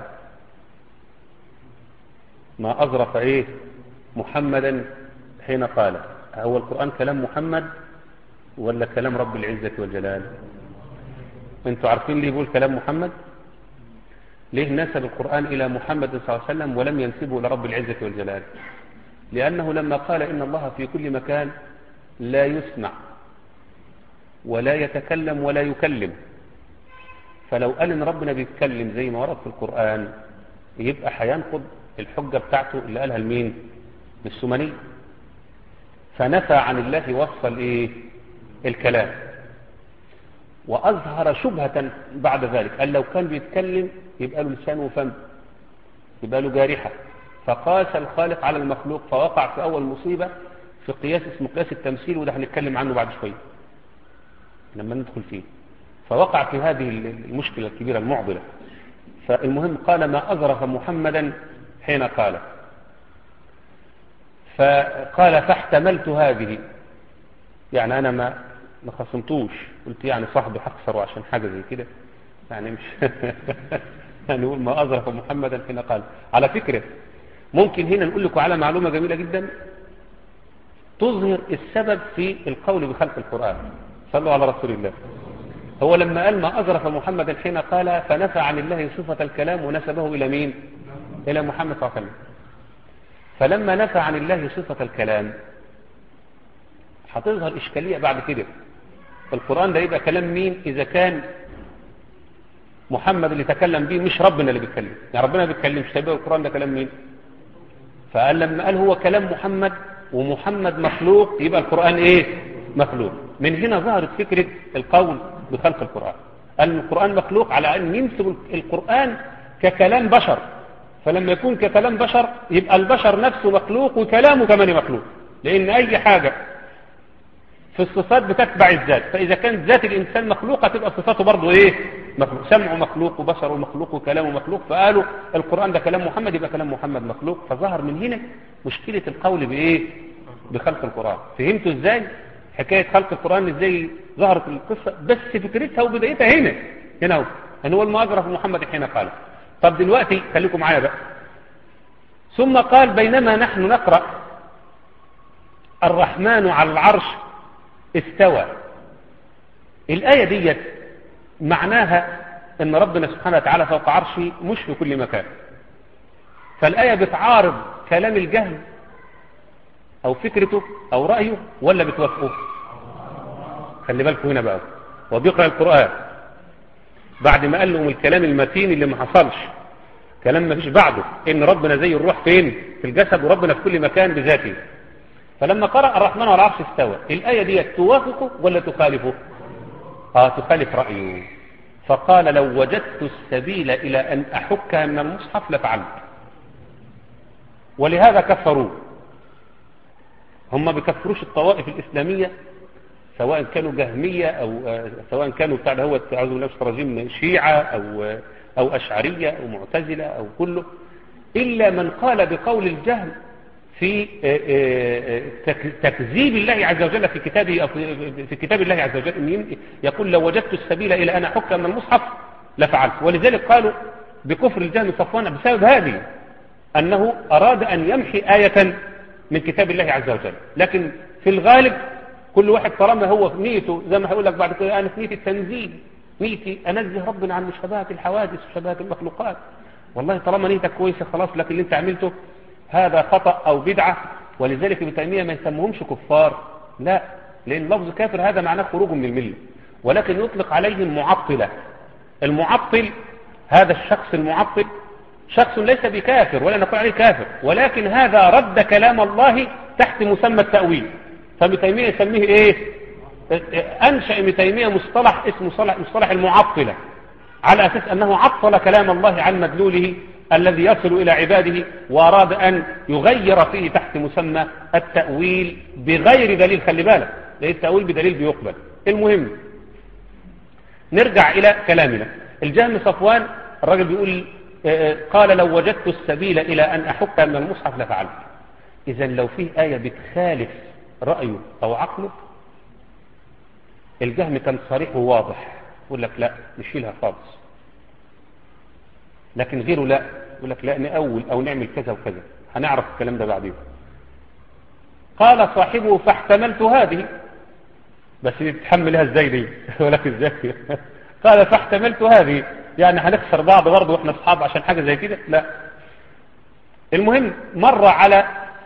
ما أظرف إيه محمدا حين قالها. هو القرآن كلام محمد ولا كلام رب العزة والجلال؟ انتوا عارفين ليه يقول كلام محمد؟ ليه نسب القرآن إلى محمد صلى الله عليه وسلم ولم ينسبه إلى رب العزة والجلال؟ لأنه لما قال إن الله في كل مكان لا يسمع ولا يتكلم ولا يكلم، فلو قال ان ربنا بيتكلم زي ما ورد في القرآن يبقى هينقض الحجة بتاعته اللي قالها لمين؟ للسمني. فنفى عن الله وصف الايه؟ الكلام، واظهر شبهة بعد ذلك قال لو كان بيتكلم يبقى له لسان وفم، يبقى له جارحة، فقاس الخالق على المخلوق، فوقع في اول مصيبة في قياس اسمه قياس التمثيل، وده هنتكلم عنه بعد شوية لما ندخل فيه. فوقع في هذه المشكلة الكبيرة المعضلة. فالمهم قال ما أظرف محمدا حين قال، فقال فاحتملت هذه، يعني أنا ما ما خصمتوش، قلت يعني صاحبي هخسره عشان حاجة زي كده، يعني مش يعني نقول ما أظرف محمدا حين قال. على فكرة ممكن هنا نقول لكم على معلومة جميلة جدا تظهر السبب في القول بخلق القرآن. صلوا على رسول الله. هو لما قال ما أظرف محمدا حين قال فنفى عن الله صفة الكلام ونسبه إلى مين؟ إلى محمد صلى الله عليه وسلم. فلما نفى عن الله صفة الكلام هتظهر إشكالية بعد كده. القرآن ده يبقى كلام مين إذا كان محمد اللي تكلم به مش ربنا اللي بيتكلم؟ يعني ربنا بيتكلمش، طيب القرآن ده كلام مين؟ فقال لما قال هو كلام محمد ومحمد مخلوق يبقى القرآن ايه؟ مخلوق. من هنا ظهرت فكرة القول بخلق القرآن. قال القرآن مخلوق على أن ينسب القرآن ككلام بشر، فلما يكون ككلام بشر يبقى البشر نفسه مخلوق وكلامه كمان مخلوق، لأن أي حاجة في الصفات بتتبع الذات، فإذا كانت ذات الإنسان مخلوقة تبقى صفاته برضه إيه؟ مخلوق. سمعه مخلوق وبصره مخلوق وكلامه مخلوق، فقالوا القرآن ده كلام محمد يبقى كلام محمد مخلوق. فظهر من هنا مشكلة القول بإيه؟ بخلق القرآن. فهمتوا إزاي حكاية خلق القرآن إزاي ظهرت القصة؟ بس فكرتها وبدايتها هنا هنا هو أن هو المؤجرف محمد حين قال. طب دلوقتي خليكم معايا بقى. ثم قال بينما نحن نقرأ الرحمن على العرش استوى. الآية ديت معناها ان ربنا سبحانه وتعالى فوق عرشه مش في كل مكان. فالآية بتعارض كلام الجهل او فكرته او رأيه ولا بتوافقه؟ خلي بالكم هنا بقى. وبيقرأ القرآن بعد ما قال لهم الكلام المتين اللي ما حصلش، كلام ما فيش بعده، ان ربنا زي الروح فين؟ في الجسد، وربنا في كل مكان بذاته. فلما قرأ الرحمن على العرش استوى، الآية دي توافقه ولا تخالفه؟ اه تخالف رأيه. فقال لو وجدت السبيل إلى أن أحكها من المصحف لفعلت. ولهذا كفروا. هم ما بيكفروش الطوائف الإسلامية سواء كانوا جهمية أو آه سواء كانوا بتاع هو أعوذ بالله من الشيطان الرجيم شيعة أو آه أو أشعرية أو معتزلة أو كله، إلا من قال بقول الجهل في تكذيب الله عز وجل في كتابه أو في كتاب الله عز وجل. يقول لو وجدت السبيل إلى أن أحكم من المصحف لفعلت. ولذلك قالوا بكفر الجهم صفوان بسبب هذه، أنه أراد أن يمحي آية من كتاب الله عز وجل. لكن في الغالب كل واحد طالما هو في نيته زي ما هقول لك بعد كده، أنا في نيتي التنزيل، نيتي أنزه ربنا عن مشابهة الحوادث وشبهة المخلوقات. والله طالما نيتك كويسة خلاص، لكن اللي انت عملته هذا خطأ أو بدعة. ولذلك ابن تيمية ما يسموهمش كفار، لا، لأن لفظ كافر هذا معناه خروج من الملة، ولكن يطلق عليهم معطلة. المعطل هذا الشخص المعطل شخص ليس بكافر ولا نقول عليه كافر، ولكن هذا رد كلام الله تحت مسمى التأويل. فابن تيمية يسميه ايه؟ أنشأ ابن تيمية مصطلح اسمه مصطلح, مصطلح المعطلة، على أساس أنه عطل كلام الله عن مدلوله الذي يصل إلى عباده، وأراد أن يغير فيه تحت مسمى التأويل بغير دليل. خلي بالك، لأن التأويل بدليل بيقبل. المهم نرجع إلى كلامنا. الجهم صفوان الرجل بيقول قال لو وجدت السبيل إلى أن أحك من المصحف لفعلت. إذا لو فيه آية بتخالف رأيه أو عقله، الجهم كان صريح وواضح، يقول لك لا نشيلها خالص. لكن غيره لا، يقول لك لا نأول أو نعمل كذا وكذا. هنعرف الكلام ده بعدين. قال صاحبه فاحتملت هذه، بس تتحملها ازاي دي؟ ولك ازاي؟ قال فاحتملت هذه، يعني هنخسر بعض برضه واحنا اصحاب عشان حاجة زي كده؟ لا. المهم مر على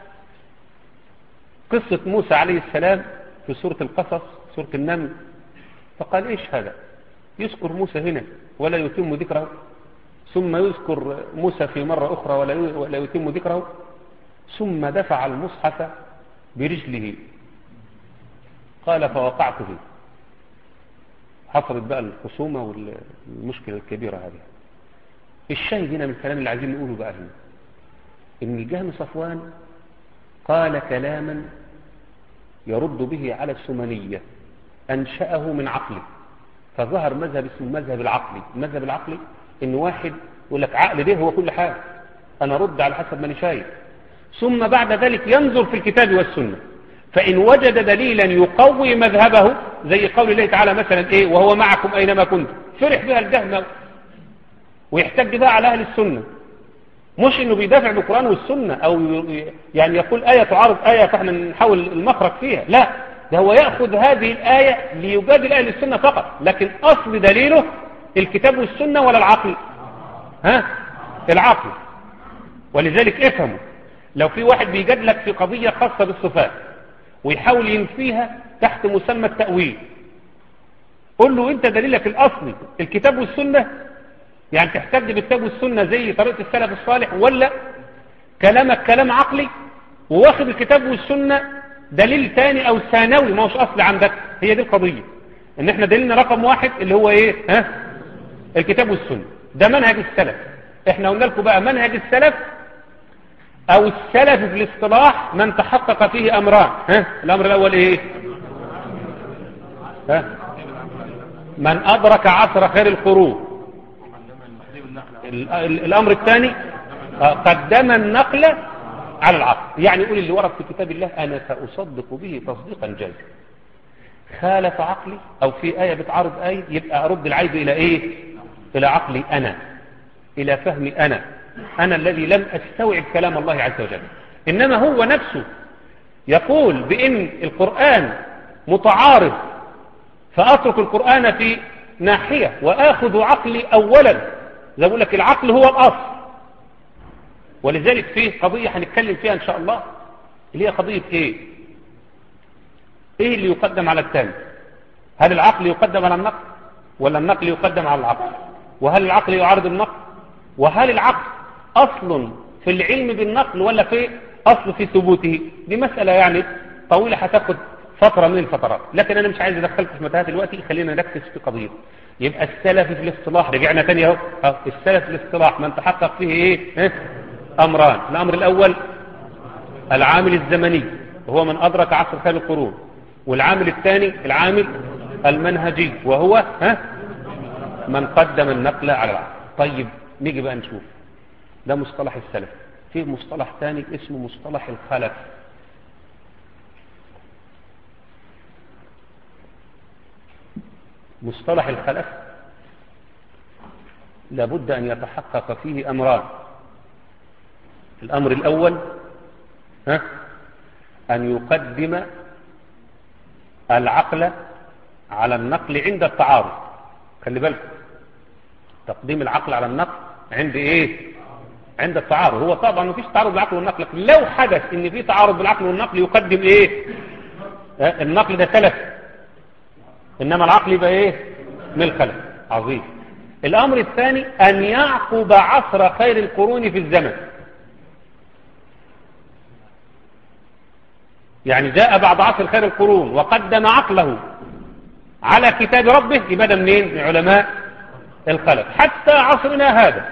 قصة موسى عليه السلام في سورة القصص، سورة النمل، فقال ايش هذا؟ يذكر موسى هنا ولا يتم ذكره، ثم يذكر موسى في مرة أخرى ولا يتم ذكره، ثم دفع المصحف برجله. قال فوقعت فيه. حصلت بقى الخصومة والمشكلة الكبيرة هذه. الشاهد هنا من الكلام اللي عايزين نقوله بقى هنا، إن الجهم صفوان قال كلاما يرد به على السمنية، أنشأه من عقله، فظهر مذهب اسمه المذهب العقلي. المذهب العقلي إن واحد يقول لك عقل ده هو كل حاجة، أنا رد على حسب ما أنا شايف، ثم بعد ذلك ينظر في الكتاب والسنة، فإن وجد دليلا يقوي مذهبه زي قول الله تعالى مثلا ايه وهو معكم اينما كنتم، فرح بها الجهل ويحتج بها على اهل السنة، مش انه بيدافع بالقرآن والسنة او يعني يقول آية تعارض آية فاحنا نحاول المخرج فيها، لا، ده هو يأخذ هذه الآية ليجادل اهل السنة فقط، لكن اصل دليله الكتاب والسنة ولا العقل؟ ها العقل. ولذلك افهموا، لو في واحد بيجادلك في قضية خاصة بالصفات ويحاول ينفيها تحت مسمى التأويل، قل له انت دليلك الاصلي الكتاب والسنة، يعني تحتج بالكتاب والسنة زي طريقة السلف الصالح، ولا كلامك كلام عقلي وواخد الكتاب والسنة دليل تاني او ثانوي ما هوش اصلي عندك؟ هي دي القضية، ان احنا دليلنا رقم واحد اللي هو ايه؟ ها الكتاب والسنة، ده منهج السلف. احنا قلنا لكم بقى منهج السلف او السلف في الاصطلاح من تحقق فيه امران. ها الامر الاول ايه؟ ها من ادرك عصر خير القرون. الامر الثاني قدم النقل على العقل، يعني يقول اللي ورد في كتاب الله انا ساصدق به تصديقا جازما، خالف عقلي او في ايه بتعارض ايه يبقى ارد العيب الى ايه؟ الى عقلي انا، الى فهمي انا، انا الذي لم استوعب كلام الله عز وجل. انما هو نفسه يقول بان القرآن متعارض فاترك القرآن في ناحية واخذ عقلي اولا، زي بقول لك العقل هو الاصل. ولذلك في قضية هنتكلم فيها ان شاء الله اللي هي قضية ايه؟ ايه اللي يقدم على الثاني؟ هل العقل يقدم على النقل ولا النقل يقدم على العقل؟ وهل العقل يعارض النقل؟ وهل العقل اصل في العلم بالنقل ولا في اصل في ثبوته؟ دي مسألة يعني طويلة هتاخد فترة من الفترات، لكن انا مش عايز ادخلكم في متاهات دلوقتي، خلينا نركز في قضية. يبقى السلف في الاصطلاح، رجعنا تاني اهو، السلف في الاصطلاح من تحقق فيه ايه؟ اه؟ امران. الامر الاول العامل الزمني وهو من ادرك عصر خير القرون، والعامل الثاني العامل المنهجي وهو ها من قدم النقل على العقل. طيب نيجي بقى نشوف، ده مصطلح السلف. في مصطلح ثاني اسمه مصطلح الخلف. مصطلح الخلف لابد أن يتحقق فيه أمران. الأمر الأول ها أن يقدم العقل على النقل عند التعارض. خلي بالكم، تقديم العقل على النقل عند ايه؟ عند التعارض. هو طبعا ما فيش تعارض بالعقل والنقل، لكن لو حدث ان في تعارض بالعقل والنقل يقدم ايه؟ اه النقل ده سلف، انما العقل يبقى ايه؟ من الخلف. عظيم. الامر الثاني ان يعقب عصر خير القرون في الزمن، يعني جاء بعد عصر خير القرون وقدم عقله على كتاب ربه، يبقى ده منين؟ من علماء الخلف. حتى عصرنا هذا،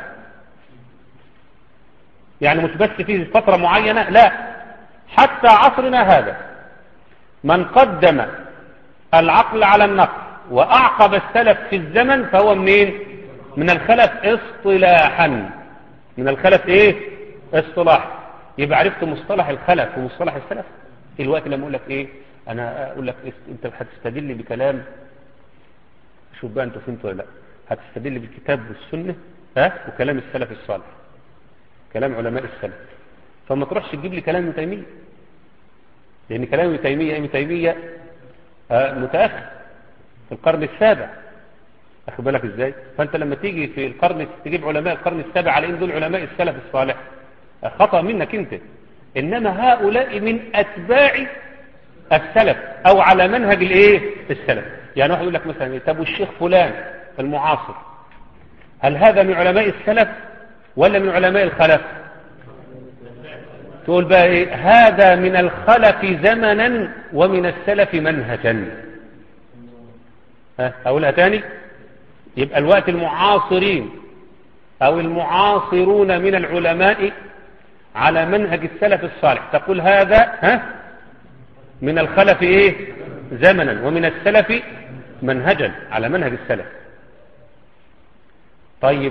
يعني مش بس في فترة معينة، لا، حتى عصرنا هذا من قدم العقل على النقل وأعقب السلف في الزمن فهو منين؟ من الخلف اصطلاحا. من الخلف ايه؟ اصطلاح. يبقى عرفت مصطلح الخلف ومصطلح السلف. الوقت لما اقول لك ايه؟ انا اقول لك انت هتستدل بكلام، شوف بقى انتوا فهمتوا ولا لا، هتستدل بالكتاب والسنة ها وكلام السلف الصالح، كلام علماء السلف. فما تروحش تجيب لي كلام ابن تيمية، لان كلام ابن تيمية ابن تيمية متأخر في القرن السابع، اخد بالك ازاي؟ فانت لما تيجي في القرن تجيب علماء القرن السابع على ان دول علماء السلف الصالح، خطأ منك انت. انما هؤلاء من اتباع السلف او على منهج الايه؟ السلف. يعني واحد يقول لك مثلا طب والشيخ فلان المعاصر هل هذا من علماء السلف ولا من علماء الخلف؟ تقول بقى ايه؟ هذا من الخلف زمنا ومن السلف منهجا. ها اقولها تاني؟ يبقى الوقت المعاصرين او المعاصرون من العلماء على منهج السلف الصالح، تقول هذا ها من الخلف ايه؟ زمنا ومن السلف منهجا، على منهج السلف. طيب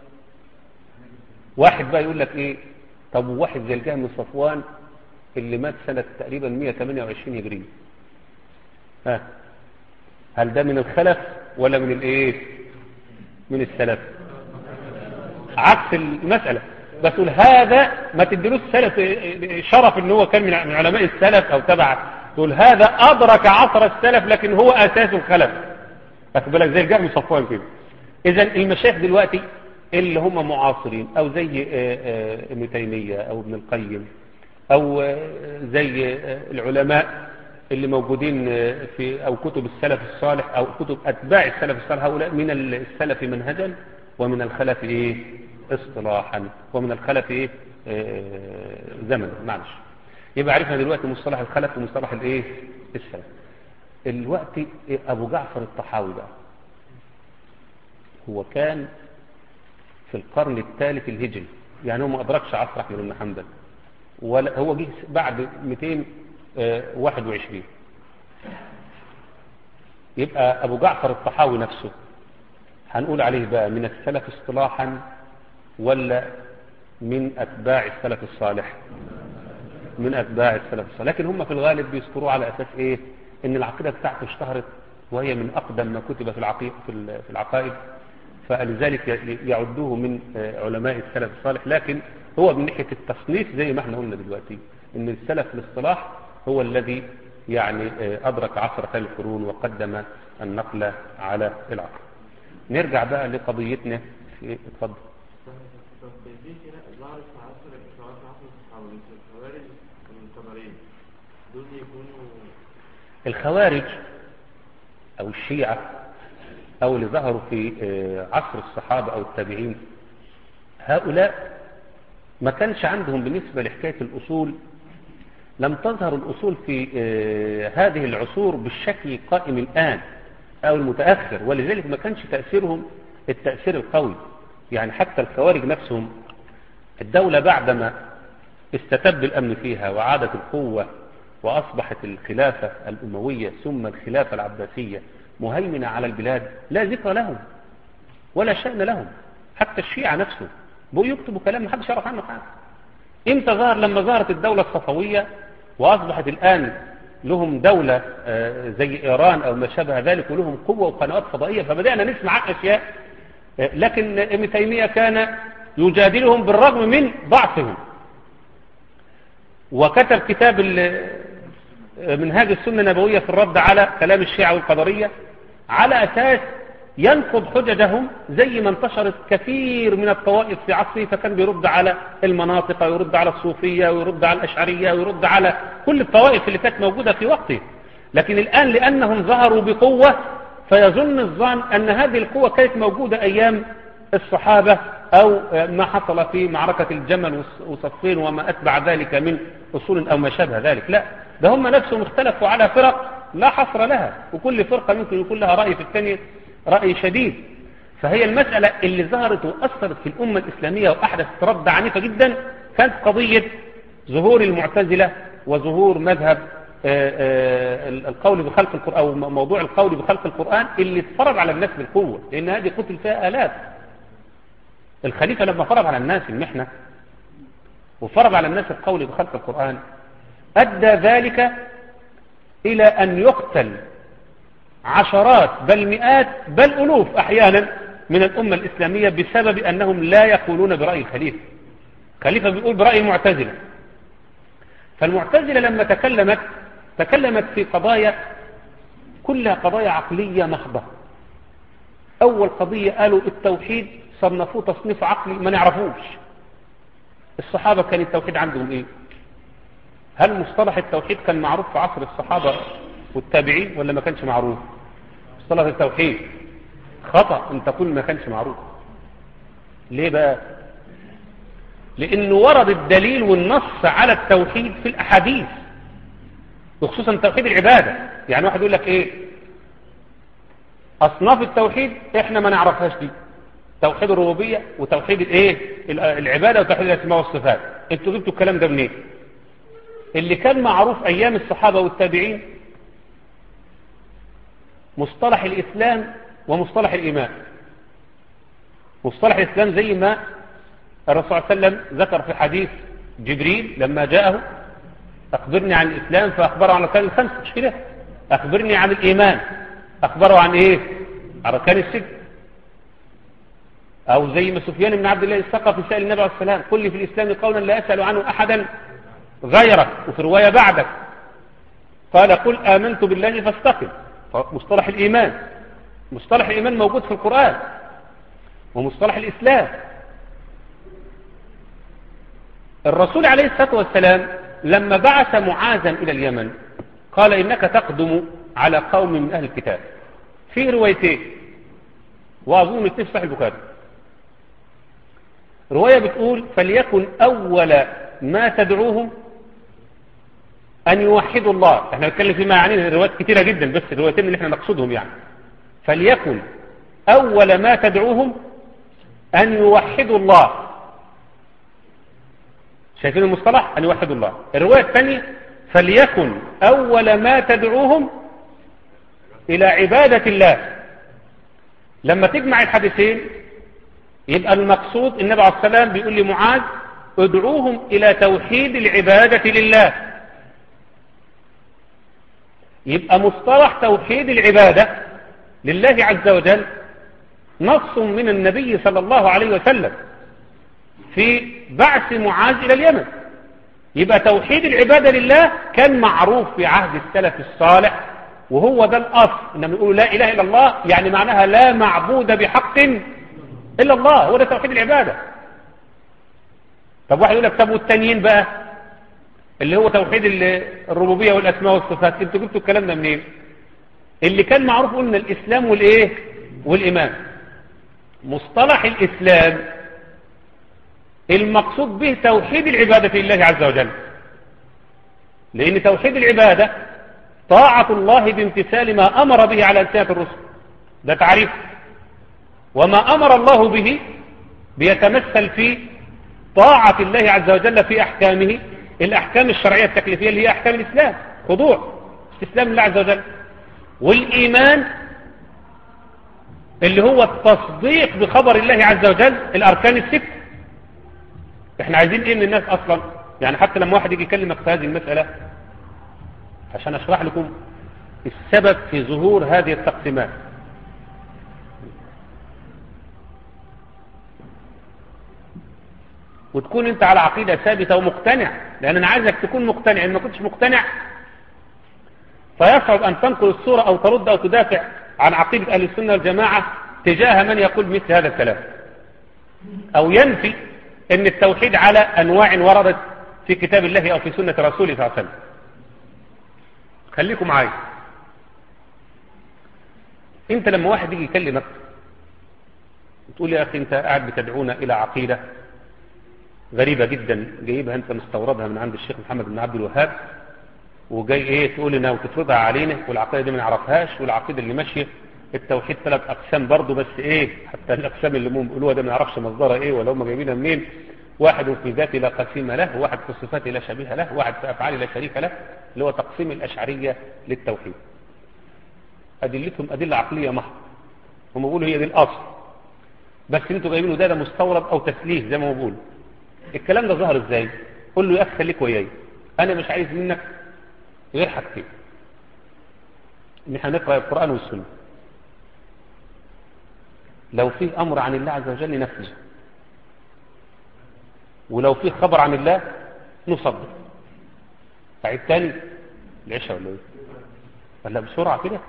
واحد بقى يقول لك ايه؟ طب واحد زي الجهم صفوان اللي مات سنة تقريبا مئة وثمانية وعشرين هجرية، ها هل ده من الخلف ولا من الايه من السلف؟ عكس المسألة. بس تقول هذا ما تدلوش سلف شرف ان هو كان من علماء السلف او تبع، تقول هذا ادرك عصر السلف لكن هو اساس الخلف. واخد بالك؟ زي الجهم صفوان كده. اذا المشايخ دلوقتي اللي هم معاصرين او زي ابن تيمية او ابن القيم او زي العلماء اللي موجودين في او كتب السلف الصالح او كتب اتباع السلف الصالح، هؤلاء من السلف منهجا ومن الخلف ايه اصطلاحا ومن الخلف ايه زمنا. معلش، يبقى عرفنا دلوقتي مصطلح الخلف ومصطلح الايه السلف. الوقت ابو جعفر الطحاوي بقى هو كان في القرن الثالث الهجري، يعني هو ما ادركش عصر احمد بن حنبل، ولا هو جه بعد مئتين وواحد وعشرين. يبقى ابو جعفر الطحاوي نفسه هنقول عليه بقى من السلف اصطلاحا ولا من اتباع السلف الصالح؟ من اتباع السلف الصالح. لكن هم في الغالب بيذكروه على اساس ايه؟ ان العقيده بتاعته اشتهرت وهي من اقدم ما كتب في العقيده في العقائد، فلذلك يعدوه من علماء السلف الصالح. لكن هو من ناحيه التصنيف زي ما احنا قلنا دلوقتي ان السلف الاصطلاح هو الذي يعني ادرك عصر خير القرون وقدم النقل على العقل. نرجع بقى لقضيتنا في اتفضل. الخوارج او الشيعة او اللي ظهروا في عصر الصحابة او التابعين، هؤلاء ما كانش عندهم بالنسبة لحكاية الاصول، لم تظهر الاصول في هذه العصور بالشكل القائم الان او المتأخر، ولذلك ما كانش تأثيرهم التأثير القوي. يعني حتى الخوارج نفسهم الدولة بعدما استتب الامن فيها وعادت القوة واصبحت الخلافة الاموية ثم الخلافة العباسية مهيمنة على البلاد، لا ذكر لهم ولا شأن لهم. حتى الشيعة نفسه بقوا يكتبوا كلام محدش يعرف عنه حاجة. امتى ظهر؟ لما ظهرت الدولة الصفوية واصبحت الان لهم دولة زي ايران او ما شابه ذلك ولهم قوة وقنوات فضائية، فبدأنا نسمع اشياء. لكن ابن تيمية كان يجادلهم بالرغم من ضعفهم، وكتب كتاب منهاج السنة النبوية في الرد على كلام الشيعة والقدرية على أساس ينقض حججهم، زي ما انتشرت كثير من الطوائف في عصره، فكان بيرد على المناطق ويرد على الصوفية ويرد على الأشعرية ويرد على كل الطوائف اللي كانت موجودة في وقته. لكن الآن لأنهم ظهروا بقوة فيظن الظن أن هذه القوة كانت موجودة أيام الصحابة أو ما حصل في معركة الجمل وصفين وما أتبع ذلك من أصول أو ما شابه ذلك. لا، ده هم نفسهم اختلفوا على فرق لا حصر لها، وكل فرقة ممكن يكون لها رأي في الثانية رأي شديد. فهي المسألة اللي ظهرت وأثرت في الأمة الإسلامية وأحدثت ردة عنيفة جدا كانت قضية ظهور المعتزلة وظهور مذهب القول بخلق القرآن أو موضوع القول بخلق القرآن اللي اتفرض على الناس بالقوة، لأن هذه قتل فيها آلاف. الخليفة لما فرض على الناس المحنة وفرض على الناس القول بخلق القرآن أدى ذلك إلى أن يقتل عشرات بل مئات بل ألوف أحيانا من الأمة الإسلامية بسبب أنهم لا يقولون برأي الخليفة. الخليفة بيقول برأي المعتزلة. فالمعتزلة لما تكلمت تكلمت في قضايا كلها قضايا عقلية محضة. أول قضية قالوا التوحيد صنفوه تصنيف عقلي ما نعرفوش. الصحابة كان التوحيد عندهم إيه؟ هل مصطلح التوحيد كان معروف في عصر الصحابة والتابعين ولا ما كانش معروف؟ مصطلح التوحيد خطأ ان تقول ما كانش معروف. ليه بقى؟ لانه ورد الدليل والنص على التوحيد في الاحاديث، وخصوصا توحيد العبادة. يعني واحد يقول لك ايه اصناف التوحيد احنا ما نعرفهاش دي، توحيد الربوبية وتوحيد الايه العبادة وتوحيد الاسماء والصفات. انتوا جبتوا الكلام ده منين؟ اللي كان معروف ايام الصحابة والتابعين مصطلح الاسلام ومصطلح الايمان. مصطلح الاسلام زي ما الرسول صلى الله عليه وسلم ذكر في حديث جبريل لما جاءه اخبرني عن الاسلام فاخبره عن الاركان الخمس، مش كده؟ اخبرني عن الايمان أخبره عن إيه؟ أركان السجن. أو زي ما سفيان بن عبد الله الثقفي سأل النبي عليه السلام قل لي في الإسلام قولا لا أسأل عنه أحدا غيرك، وفي رواية بعدك، قال قل آمنت بالله فاستقم. مصطلح الإيمان، مصطلح الإيمان موجود في القرآن، ومصطلح الإسلام. الرسول عليه الصلاة والسلام لما بعث معاذا إلى اليمن قال إنك تقدم على قوم من أهل الكتاب، في روايتين وأظن اثنين في صحيح البخاري. رواية بتقول فليكن أول ما تدعوهم أن يوحدوا الله. احنا نتكلم فيما يعني الروايات كتيرة جدا، بس الروايتين اللي احنا نقصدهم يعني فليكن أول ما تدعوهم أن يوحدوا الله. شايفين المصطلح؟ أن يوحدوا الله. الرواية الثانية فليكن أول ما تدعوهم إلى عبادة الله. لما تجمع الحديثين يبقى المقصود النبي عليه السلام بيقول لمعاذ ادعوهم إلى توحيد العبادة لله. يبقى مصطلح توحيد العبادة لله عز وجل نص من النبي صلى الله عليه وسلم في بعث معاذ إلى اليمن. يبقى توحيد العبادة لله كان معروف في عهد السلف الصالح، وهو ده الأصل. إنما نقول لا إله إلا الله يعني معناها لا معبود بحق إلا الله، هو ده توحيد العبادة. طب واحد يقول لك طب والتانيين بقى اللي هو توحيد الربوبية والأسماء والصفات، انتوا جبتوا الكلام ده منين؟ اللي كان معروف قلنا الإسلام والإيه والإيمان. مصطلح الإسلام المقصود به توحيد العبادة لله عز وجل، لأن توحيد العبادة طاعة الله بامتثال ما أمر به على ألسنة الرسل، ده تعريف. وما أمر الله به بيتمثل في طاعة الله عز وجل في أحكامه، الأحكام الشرعية التكليفية اللي هي أحكام الإسلام، خضوع استسلام لله عز وجل. والإيمان اللي هو التصديق بخبر الله عز وجل، الأركان الست. احنا عايزين ايه من الناس أصلا؟ يعني حتى لما واحد يجي يكلمك في هذه المسألة عشان أشرح لكم السبب في ظهور هذه التقسيمات. وتكون انت على عقيدة ثابتة ومقتنع، لأن أنا عايزك تكون مقتنع. إن ما كنتش مقتنع فيصعب أن تنقل الصورة أو ترد أو تدافع عن عقيدة أهل السنة والجماعة تجاه من يقول مثل هذا الكلام، أو ينفي أن التوحيد على أنواع وردت في كتاب الله أو في سنة رسوله صلى الله عليه وسلم. خليكم معايا. انت لما واحد يجي يكلمك تقول يا أخي انت قاعد بتدعونا إلى عقيدة غريبة جدا جايبها انت مستوردها من عند الشيخ محمد بن عبد الوهاب، وجاي ايه تقول لنا وتفرضها علينا، والعقيدة دي ما نعرفهاش، والعقيدة اللي ماشية التوحيد ثلاث أقسام برضه، بس ايه حتى الأقسام اللي هم بيقولوها ده ما نعرفش مصدرها ايه ولا هم جايبينها منين. واحد في ذاته لا قسيم له، واحد في صفاته لا شبيه له، واحد في أفعاله لا شريك له، اللي هو تقسيم الأشعرية للتوحيد. أدلتهم أدلة عقلية محض، هم بيقولوا هي دي الأصل، بس انتوا جايبينه ده ده مستورد أو تسليف زي ما بيقولوا. الكلام ده ظهر ازاي؟ قول له يا أخي خليك وياي، أنا مش عايز منك غير حاجتين، إن احنا نقرأ القرآن والسنة. لو فيه أمر عن الله عز وجل نفذه، ولو فيه خبر عن الله نصدق. فعيد تاني العشاء ولا ايه؟ ولا بسرعة كده؟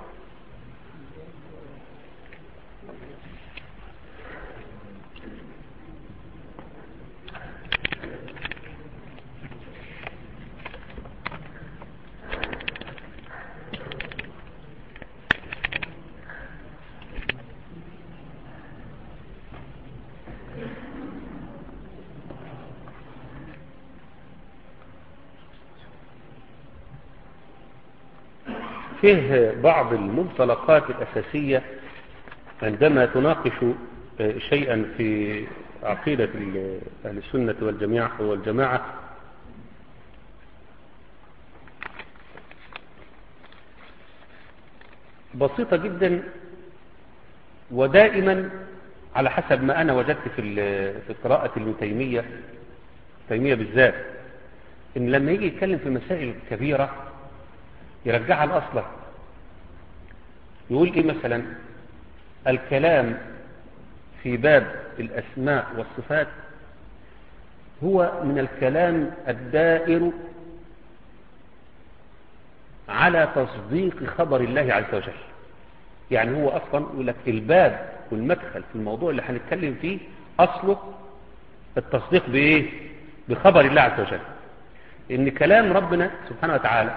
فيه بعض المنطلقات الأساسية عندما تناقش شيئا في عقيدة أهل السنة والجماعة والجماعة بسيطة جدا، ودائما على حسب ما أنا وجدت في في قراءة ابن تيمية تيمية بالذات، إن لما يجي يتكلم في مسائل كبيرة يرجعها لأصله. يقول إيه مثلا؟ الكلام في باب الأسماء والصفات هو من الكلام الدائر على تصديق خبر الله عز وجل. يعني هو أصلا يقول لك الباب والمدخل في الموضوع اللي هنتكلم فيه أصله التصديق بإيه؟ بخبر الله عز وجل. إن كلام ربنا سبحانه وتعالى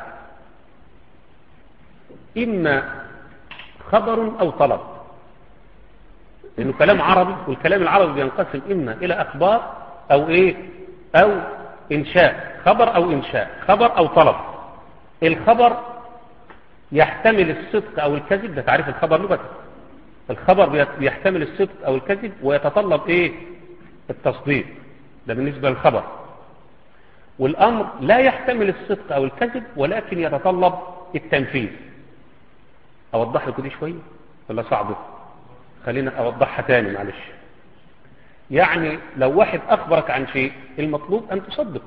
إما خبر أو طلب، لأنه كلام عربي، والكلام العربي بينقسم إما إلى أخبار أو إيه أو إنشاء، خبر أو إنشاء، خبر أو طلب. الخبر يحتمل الصدق أو الكذب، ده تعريف الخبر لغة. الخبر يحتمل الصدق أو الكذب ويتطلب إيه؟ التصديق، ده بالنسبة للخبر. والأمر لا يحتمل الصدق أو الكذب ولكن يتطلب التنفيذ. أوضح لكم دي شوية ولا صعبة؟ خلينا أوضحها تاني معلش. يعني لو واحد أخبرك عن شيء المطلوب أن تصدق،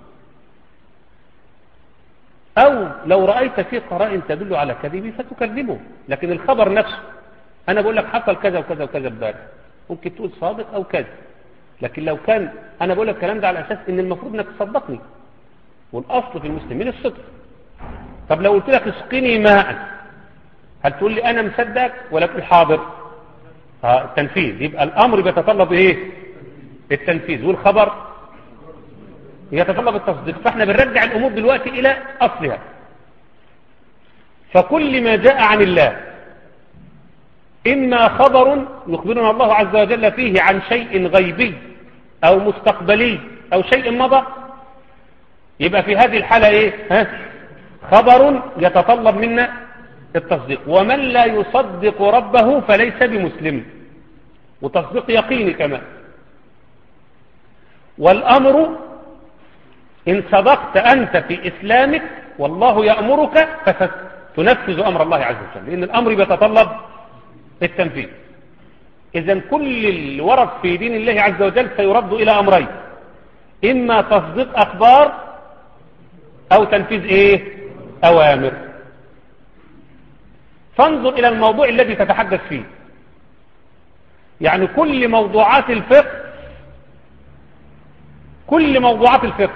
أو لو رأيت فيه قرائن تدل على كذبه فتكذبه. لكن الخبر نفسه أنا بقول لك حصل كذا وكذا وكذا امبارح، ممكن تقول صادق أو كذب. لكن لو كان أنا بقول لك الكلام ده على أساس إن المفروض إنك تصدقني، والأصل في المسلمين الصدق. طب لو قلت لك اسقني ماء، هل تقول لي أنا مصدق ولا تقول حاضر؟ ها التنفيذ. يبقى الأمر بيتطلب إيه؟ التنفيذ، والخبر يتطلب التصديق. فاحنا بنرجع الأمور دلوقتي إلى أصلها. فكل ما جاء عن الله إما خبر يخبرنا الله عز وجل فيه عن شيء غيبي أو مستقبلي أو شيء مضى، يبقى في هذه الحالة إيه؟ ها؟ خبر يتطلب منا التصديق. ومن لا يصدق ربه فليس بمسلم، وتصديق يقيني كمان. والأمر إن صدقت أنت في إسلامك والله يأمرك فتنفذ أمر الله عز وجل، لأن الأمر بيتطلب التنفيذ. إذن كل اللي ورد في دين الله عز وجل سيرد إلى أمرين: إما تصديق أخبار أو تنفيذ إيه؟ أوامر. فانظر إلى الموضوع الذي تتحدث فيه. يعني كل موضوعات الفقه كل موضوعات الفقه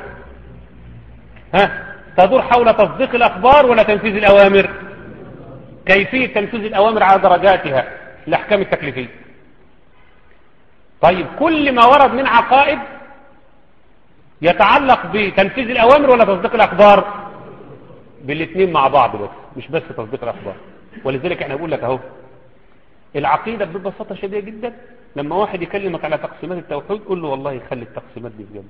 ها تدور حول تصديق الأخبار ولا تنفيذ الأوامر؟ كيفية تنفيذ الأوامر على درجاتها، الأحكام التكليفية. طيب كل ما ورد من عقائد يتعلق بتنفيذ الأوامر ولا تصديق الأخبار؟ بالاثنين مع بعض، بس مش بس تصديق الأخبار. ولذلك انا بقول لك اهو، العقيدة ببساطة شديدة جدا لما واحد يكلمك على تقسيمات التوحيد قول له والله خلي التقسيمات دي في جنب،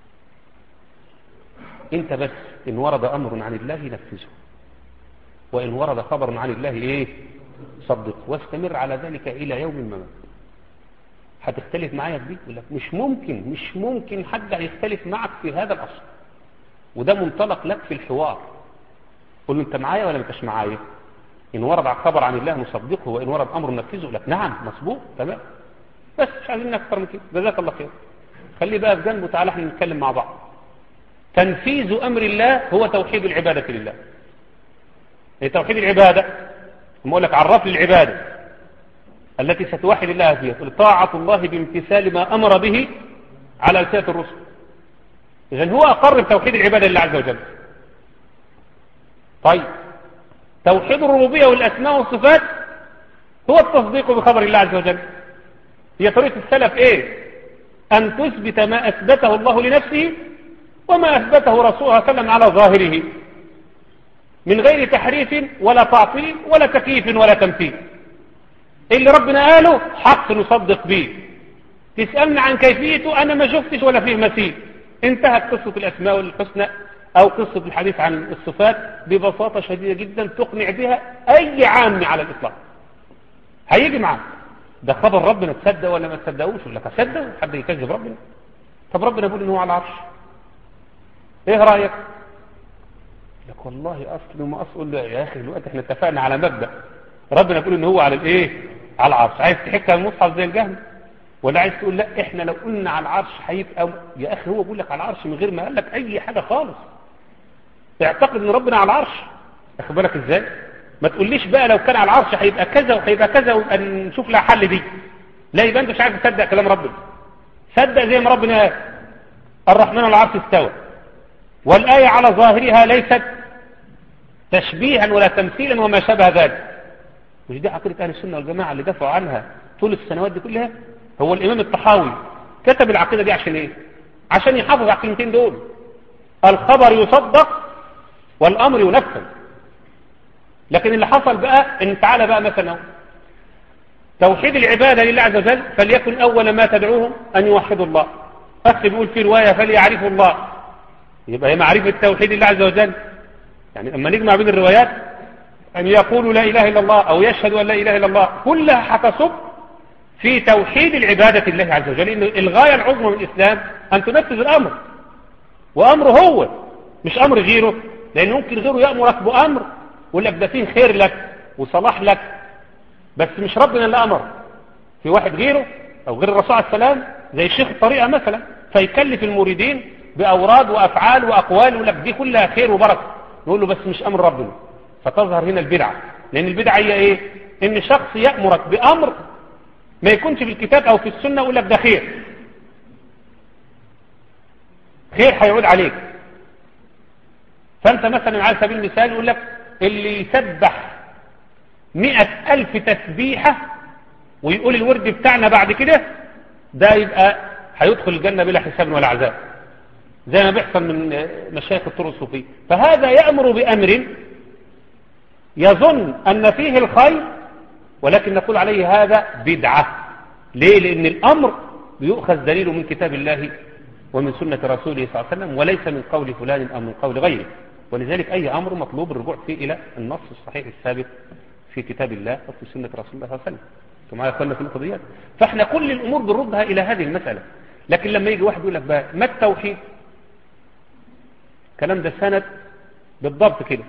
انت بس ان ورد امر عن الله نفذه، وان ورد خبر عن الله ايه صدق، واستمر على ذلك الى يوم ما مات. هتختلف معايا في دي؟ يقول لك مش ممكن مش ممكن حد هيختلف معك في هذا الاصل، وده منطلق لك في الحوار. قول له انت معايا ولا انتش معايا؟ إن ورد خبر عن الله نصدقه، وإن ورد أمر ننفذه. لك نعم مصبوط تمام، بس مش عايزين أكثر من كده. جزاك الله خير، خليه بقى في جنبه، تعالى احنا نتكلم مع بعض. تنفيذ أمر الله هو توحيد العبادة لله. هي توحيد العبادة لما أقول لك عرف لي العبادة التي ستوحد الله فيها، تقول طاعة الله بامتثال ما أمر به على ألسنة الرسل. إذن هو أقر بتوحيد العبادة لله عز وجل. طيب توحيد الربوبية والأسماء والصفات هو التصديق بخبر الله عز وجل. هي طريقة السلف إيه؟ أن تثبت ما أثبته الله لنفسه وما أثبته رسوله صلى الله عليه وسلم على ظاهره من غير تحريف ولا تعطيل ولا تكييف ولا تمثيل. اللي ربنا قاله حق نصدق به. تسألنا عن كيفيته أنا ما شفتش ولا فيه مثيل. انتهت قصة الأسماء والحسنى أو قصة الحديث عن الصفات ببساطة شديدة جدا تقنع بها أي عام على الإطلاق. هيجي معاك ده خبر ربنا، تصدق ولا ما تصدقوش؟ ولا تصدق حد يكذب ربنا؟ طب ربنا يقول إنه على العرش، إيه رأيك؟ لك والله أصل وما أصل. يا أخي دلوقتي إحنا اتفقنا على مبدأ، ربنا يقول إنه هو على الإيه؟ على العرش. عايز تحكي المصحف زي الجهل؟ ولا عايز تقول لا إحنا لو قلنا على العرش هيبقى؟ يا أخي هو بيقول لك على العرش من غير ما قال لك أي حاجة خالص. اعتقد ان ربنا على العرش، اخد بالك ازاي؟ ما تقوليش بقى لو كان على العرش هيبقى كذا وهيبقى كذا ويبقى نشوف لها حل دي. لا، يبقى انت مش عارف تصدق كلام ربنا. صدق زي ما ربنا قال الرحمن على العرش استوى، والآية على ظاهرها ليست تشبيها ولا تمثيلا وما شابه ذلك. مش دي عقيدة أهل السنة والجماعة اللي دافعوا عنها طول السنوات دي كلها؟ هو الإمام الطحاوي كتب العقيدة دي عشان إيه؟ عشان يحافظ على الكلمتين دول: الخبر يصدق والأمر ينفذ. لكن اللي حصل بقى إن تعالى بقى مثلا توحيد العبادة لله عز وجل فليكن أول ما تدعوهم أن يوحدوا الله. أخي بيقول في رواية فليعرفوا الله، يبقى هي معرفة توحيد الله عز وجل. يعني أما نجمع بين الروايات أن يقولوا لا إله إلا الله أو يشهدوا أن لا إله إلا الله كلها هتصب في توحيد العبادة لله عز وجل. إن الغاية العظمى من الإسلام أن تنفذ الأمر، وأمره هو مش أمر غيره، لأن ممكن غيره يأمرك بأمر يقول لك ده فيه خير لك وصلاح لك، بس مش ربنا اللي أمر. في واحد غيره أو غير الرسول عليه السلام زي الشيخ الطريقة مثلا فيكلف المريدين بأوراد وأفعال وأقوال يقول لك دي كلها خير وبركة، نقول له بس مش أمر ربنا. فتظهر هنا البدعة، لأن البدعة هي إيه؟ إن شخص يأمرك بأمر ما يكونش في الكتاب أو في السنة يقول لك ده خير، خير هيعود عليك. فأنت مثلا على سبيل المثال يقول لك اللي يسبح مئة ألف تسبيحة ويقول الورد بتاعنا بعد كده ده يبقى هيدخل الجنة بلا حساب ولا عذاب، زي ما بيحصل من مشايخ الطرق الصوفية. فهذا يأمر بأمر يظن أن فيه الخير، ولكن نقول عليه هذا بدعة. ليه؟ لأن الأمر يؤخذ دليله من كتاب الله ومن سنة رسوله صلى الله عليه وسلم، وليس من قول فلان أو من قول غيره. ولذلك أي أمر مطلوب الرجوع فيه إلى النص الصحيح الثابت في كتاب الله وفي سنة رسول الله صلى الله عليه وسلم. انتم معايا اخوانا في القضيات؟ فاحنا كل الأمور بنردها إلى هذه المسألة. لكن لما يجي واحد يقول لك بقى ما التوحيد؟ الكلام ده سنة بالضبط كده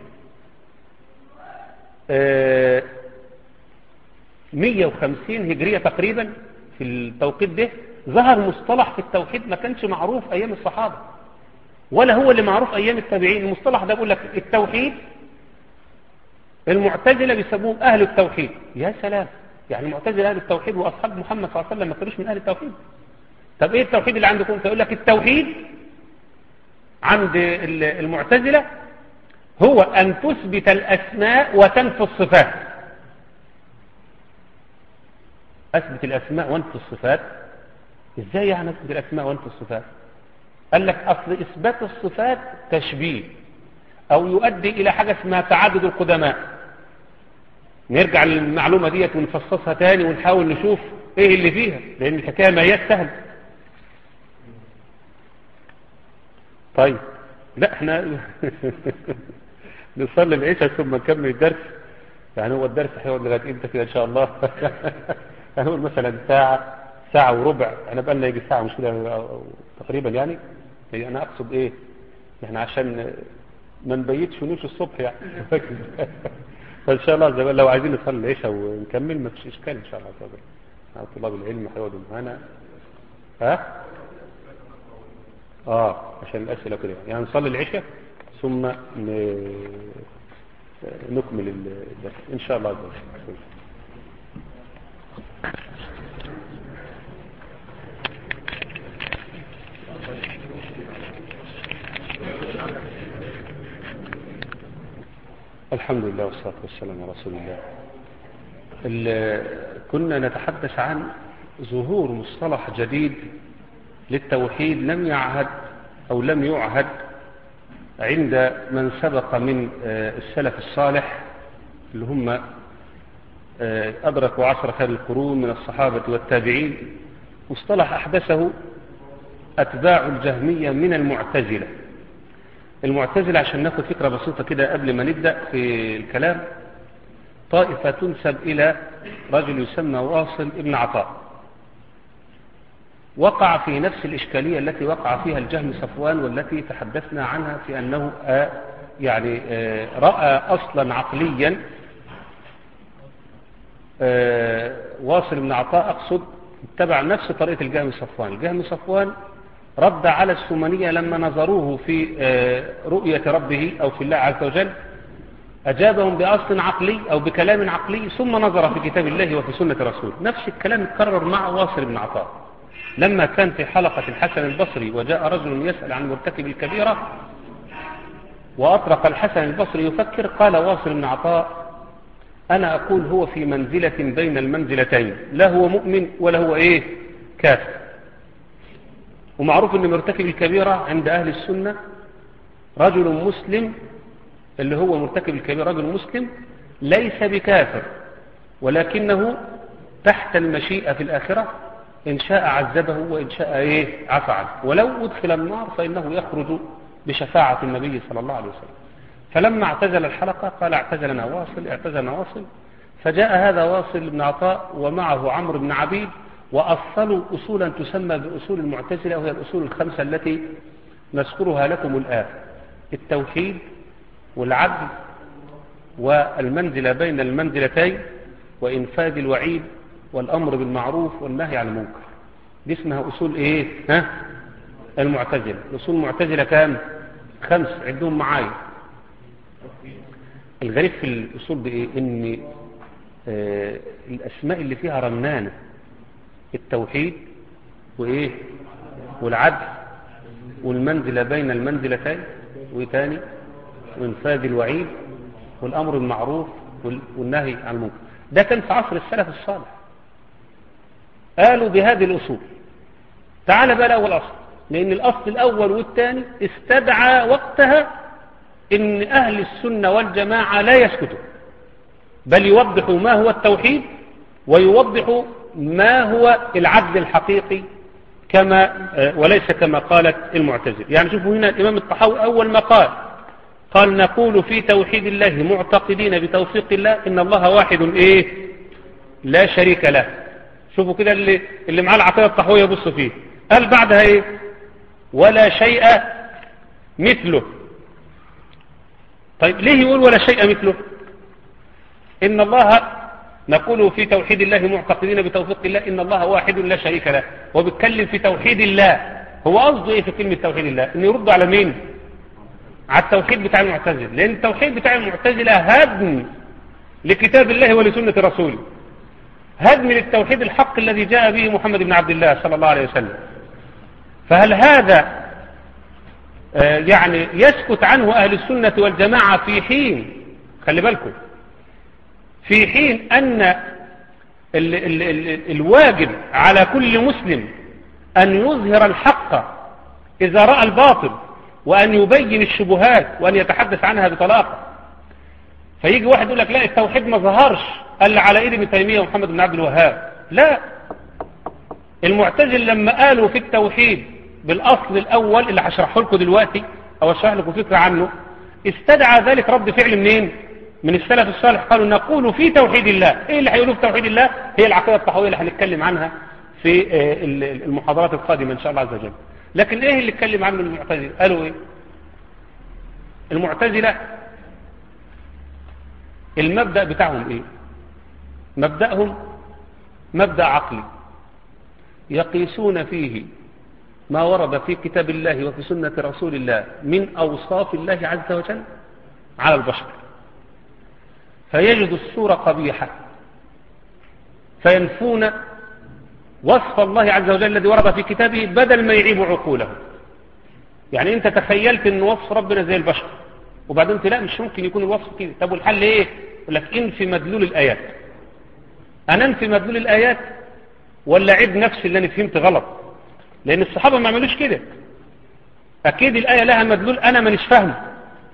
آه مئة وخمسين هجرية تقريبا. في التوقيت ده ظهر مصطلح في التوحيد ما كانش معروف أيام الصحابة ولا هو اللي معروف أيام التابعين. المصطلح ده بيقول لك التوحيد، المعتزلة بيسموهم أهل التوحيد. يا سلام، يعني المعتزلة أهل التوحيد وأصحاب محمد صلى الله عليه وسلم ما كانوش من أهل التوحيد. طب إيه التوحيد اللي عندكم؟ فيقول لك التوحيد عند المعتزلة هو أن تثبت الأسماء وتنفي الصفات. أثبت الأسماء وانفي الصفات؟ إزاي يعني أثبت الأسماء وانفي الصفات؟ قال لك أصل إثبات الصفات تشبيه أو يؤدي إلى حاجة اسمها تعدد القدماء. نرجع للمعلومة دي ونفصصها تاني ونحاول نشوف إيه اللي فيها، لأن الحكاية ما هي سهل. طيب لا احنا نصلي العشاء ثم نكمل الدرس. يعني هو الدرس هيقعد لغايه امتى كده ان شاء الله؟ هنقول مثلا ساعه ساعه وربع. انا بقى لنا يجي ساعه مش كده تقريبا يعني. انا اقصد ايه؟ احنا عشان ما نبيتش ونمشي الصبح يعني. فان شاء الله زي لو عايزين نصلي العشاء ونكمل ما فيش اشكال ان شاء الله تعالى. طلاب العلم هيقعدوا معانا. ها اه عشان الاسئله كده يعني نصلي العشاء ثم نكمل الدرس ان شاء الله. الحمد لله والصلاه والسلام على رسول الله. كنا نتحدث عن ظهور مصطلح جديد للتوحيد لم يعهد أو لم يعهد عند من سبق من السلف الصالح اللي هم أدركوا عصر خير القرون من الصحابة والتابعين. مصطلح أحدثه أتباع الجهمية من المعتزلة. المعتزلة عشان ناخد فكرة بسيطة كده قبل ما نبدأ في الكلام، طائفة تنسب إلى رجل يسمى واصل ابن عطاء، وقع في نفس الإشكالية التي وقع فيها الجهم صفوان والتي تحدثنا عنها في أنه آه يعني آه رأى أصلا عقليا. آه واصل بن عطاء أقصد اتبع نفس طريقة الجهم صفوان. الجهم صفوان رد على السمنية لما نظروه في آه رؤية ربه أو في الله عز وجل، أجابهم بأصل عقلي أو بكلام عقلي ثم نظر في كتاب الله وفي سنة رسوله. نفس الكلام اتكرر مع واصل بن عطاء لما كان في حلقة الحسن البصري وجاء رجل يسأل عن مرتكب الكبيرة وأطرق الحسن البصري يفكر، قال واصل بن عطاء أنا أقول هو في منزلة بين المنزلتين، لا هو مؤمن ولا هو إيه كافر. ومعروف أن مرتكب الكبيرة عند أهل السنة رجل مسلم، اللي هو مرتكب الكبيرة رجل مسلم ليس بكافر، ولكنه تحت المشيئة في الآخرة، إن شاء عذبه وإن شاء إيه عفى عنه، ولو أدخل النار فإنه يخرج بشفاعة النبي صلى الله عليه وسلم. فلما اعتزل الحلقة قال اعتزلنا واصل اعتزلنا واصل، فجاء هذا واصل بن عطاء ومعه عمرو بن عبيد وأصلوا أصولا تسمى بأصول المعتزلة، وهي الأصول الخمسة التي نذكرها لكم الآن: التوحيد والعدل والمنزلة بين المنزلتين وإنفاذ الوعيد والأمر بالمعروف والنهي عن المنكر. دي اسمها أصول إيه؟ ها؟ المعتزلة. أصول المعتزلة كام؟ خمس، عندهم معايا. الغريب في الأصول بإيه؟ إن آه الأسماء اللي فيها رنانة: التوحيد وإيه؟ والعدل والمنزلة بين المنزلتين وتاني وإنفاذ الوعيد والأمر بالمعروف والنهي عن المنكر. ده كان في عصر السلف الصالح، قالوا بهذه الأصول. تعال بقى الأول أصل، لأن الأصل الأول والثاني استدعى وقتها إن أهل السنة والجماعة لا يسكتوا، بل يوضحوا ما هو التوحيد ويوضحوا ما هو العدل الحقيقي، كما وليس كما قالت المعتزلة. يعني شوفوا هنا الإمام الطحاوي أول ما قال قال نقول في توحيد الله معتقدين بتوفيق الله إن الله واحد إيه لا شريك له. شوفوا كده اللي اللي معاه العقيدة الطحاوية بص فيه، قال بعدها إيه؟ ولا شيء مثله. طيب ليه يقول ولا شيء مثله؟ إن الله نقول في توحيد الله معتقدين بتوفيق الله إن الله واحد لا شريك له، وبيتكلم في توحيد الله. هو قصده إيه في كلمة توحيد الله؟ إنه يرد على مين؟ على التوحيد بتاع المعتزلة، لأن التوحيد بتاع المعتزلة هدم لكتاب الله ولسنة رسوله، هدم للتوحيد الحق الذي جاء به محمد بن عبد الله صلى الله عليه وسلم. فهل هذا آه يعني يسكت عنه أهل السنة والجماعة في حين، خلي بالكم، في حين أن ال ال ال الواجب على كل مسلم أن يظهر الحق إذا رأى الباطل، وأن يبين الشبهات، وأن يتحدث عنها بطلاقة. فيجي واحد يقول لك لا التوحيد ما ظهرش قال على إيد ابن تيمية ومحمد بن عبد الوهاب. لا، المعتزل لما قالوا في التوحيد بالأصل الأول اللي هشرحه لكم دلوقتي أو أشرح لكم فكرة عنه، استدعى ذلك رد فعل منين؟ من السلف الصالح. قالوا نقول في توحيد الله. إيه اللي هيقولوا في توحيد الله؟ هي العقيدة الطحاوية اللي هنتكلم عنها في المحاضرات القادمة إن شاء الله عز وجل. لكن إيه اللي اتكلم عنه المعتزلة؟ قالوا إيه؟ المعتزلة المبدأ بتاعهم إيه؟ مبدأهم مبدأ عقلي يقيسون فيه ما ورد في كتاب الله وفي سنة رسول الله من أوصاف الله عز وجل على البشر، فيجد الصورة قبيحة فينفون وصف الله عز وجل الذي ورد في كتابه بدل ما يعيب عقوله. يعني انت تخيلت ان وصف ربنا زي البشر، وبعدين انت لا مش ممكن يكون الوصف كده. طب والحل ايه؟ يقول لك انفي مدلول الايات. انا انفي مدلول الايات ولا عيب نفسي اللي انا فهمت غلط؟ لان الصحابه ما عملوش كده. اكيد الايه لها مدلول انا مانيش فاهمه.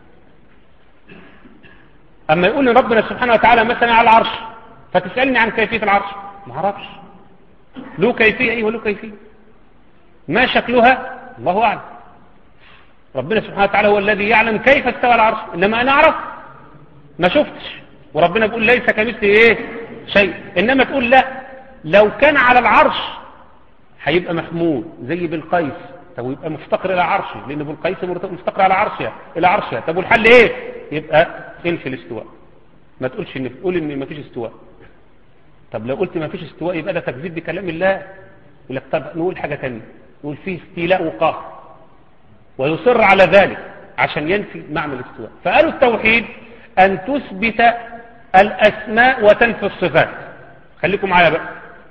اما يقول لي ربنا سبحانه وتعالى مثلا على العرش، فتسالني عن كيفيه العرش، ما اعرفش له كيفيه. ايه له كيفيه؟ ما شكلها؟ الله اعلم. ربنا سبحانه وتعالى هو الذي يعلم كيف استوى العرش، انما انا اعرف ما شفتش. وربنا بيقول ليس كمثله ايه شيء. انما تقول لا لو كان على العرش هيبقى محمود زي بالقيس، طب يبقى مفتقر الى عرشه، لان بالقيس مفتقر على عرشه الى عرشه. طب والحل ايه؟ يبقى انفي الاستواء. ما تقولش ان تقول ان ما فيش استواء. طب لو قلت ما فيش استواء يبقى ده تكذيب بكلام الله. يقول لك طب نقول حاجه ثانيه، نقول فيه استيلاء وقهر، ويصر على ذلك عشان ينفي معنى الاستواء. فقالوا التوحيد أن تثبت الأسماء وتنفي الصفات. خليكم معايا بقى.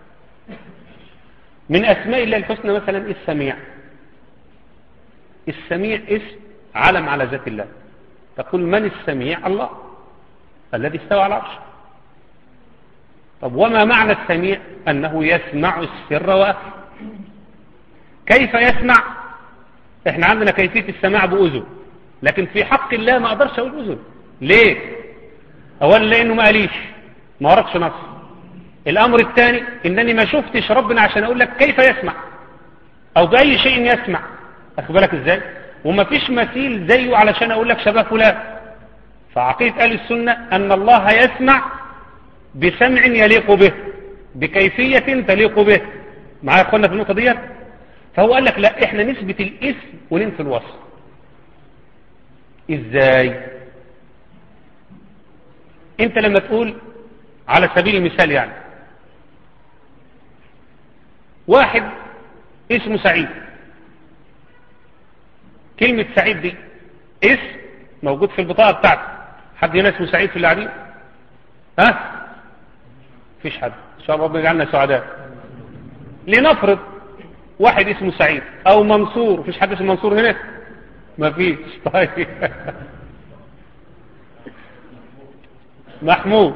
من أسماء الله الحسنى مثلا السميع. السميع اسم علم على ذات الله. تقول من السميع؟ الله الذي استوى على العرش. طب وما معنى السميع؟ أنه يسمع السر وأخفى. كيف يسمع؟ احنا عندنا كيفية السماع بأذن، لكن في حق الله ما أقدرش أقول أذن. ليه؟ أولا لأنه ما قاليش، ما وردش نص. الأمر الثاني إنني ما شفتش ربنا عشان أقول لك كيف يسمع أو بأي شيء يسمع. أخبرك إزاي؟ وما فيش مثيل زيه علشان أقول لك شبه فلان. فعقيدة أهل السنة أن الله يسمع بسمع يليق به، بكيفية تليق به. معايا يا أخوانا في النقطة ديت؟ فهو قال لك لا، إحنا نثبت الاسم وننفي الوصف. إزاي؟ أنت لما تقول على سبيل المثال يعني واحد اسمه سعيد، كلمة سعيد دي اسم موجود في البطاقة بتاعته. حد هنا اسمه سعيد في اللي قاعدين؟ ها؟ فيش حد. ان شاء الله ربنا يجعلنا سعداء. لنفرض واحد اسمه سعيد او منصور. فيش حد اسمه منصور هنا؟ ما فيش. طيب محمود.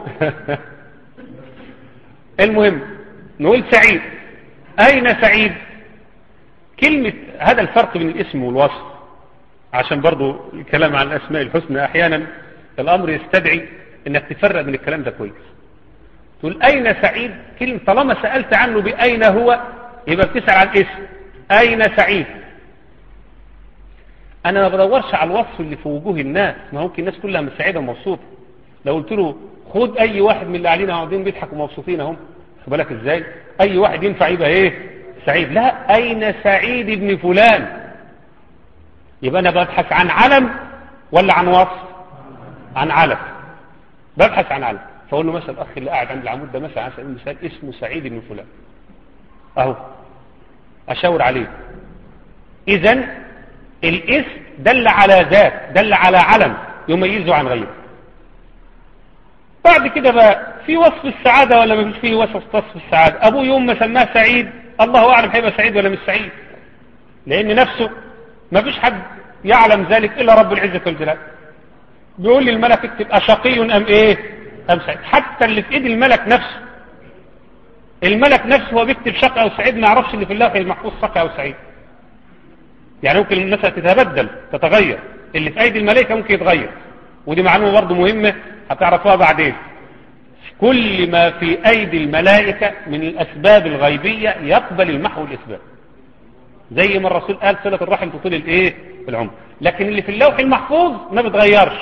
المهم نقول سعيد. اين سعيد؟ كلمة هذا الفرق بين الاسم والوصف، عشان برضو الكلام عن الاسماء الحسنى احيانا الامر يستدعي انك تفرق من الكلام ده كويس. تقول اين سعيد؟ كلمة طالما سألت عنه باين هو يبقى بتسأل عن اسم. اين سعيد؟ انا ما بدورش على الوصف اللي في وجوه الناس. ما ممكن الناس كلها مش سعيدة ومبسوطة. لو قلت له خد اي واحد من اللي علينا قاعدين بيضحكوا ومبسوطين اهم، خد بالك ازاي؟ اي واحد ينفع يبقى ايه؟ سعيد. لا، اين سعيد ابن فلان؟ يبقى انا ببحث عن علم ولا عن وصف؟ عن علم. ببحث عن علم. فاقول له مثلا الاخ اللي قاعد عند العمود ده مثلا على سبيل المثال اسمه سعيد بن فلان اهو، اشاور عليه. اذا الاسم دل على ذات، دل على علم يميزه عن غيره. بعد كده بقى في وصف السعادة ولا ما فيش فيه وصف وصف السعادة؟ ابوه يوم ما سماه سعيد الله اعلم هيبقى سعيد ولا مش سعيد، لان نفسه ما فيش حد يعلم ذلك الا رب العزة والجلال. بيقول لي الملك اكتب اشقي ام ايه ام سعيد. حتى اللي في ايد الملك نفسه، الملك نفسه هو بيكتب شقي او سعيد ما يعرفش اللي في اللوح المحفوظ شقي او سعيد. يعني ممكن المسألة تتبدل تتغير، اللي في ايدي الملائكة ممكن يتغير. ودي معلومة برضو مهمة هتعرفوها بعدين. كل ما في ايدي الملائكة من الاسباب الغيبية يقبل المحو والاسباب، زي ما الرسول قال صلة الرحم تطول الايه العمر. لكن اللي في اللوح المحفوظ ما بتغيرش.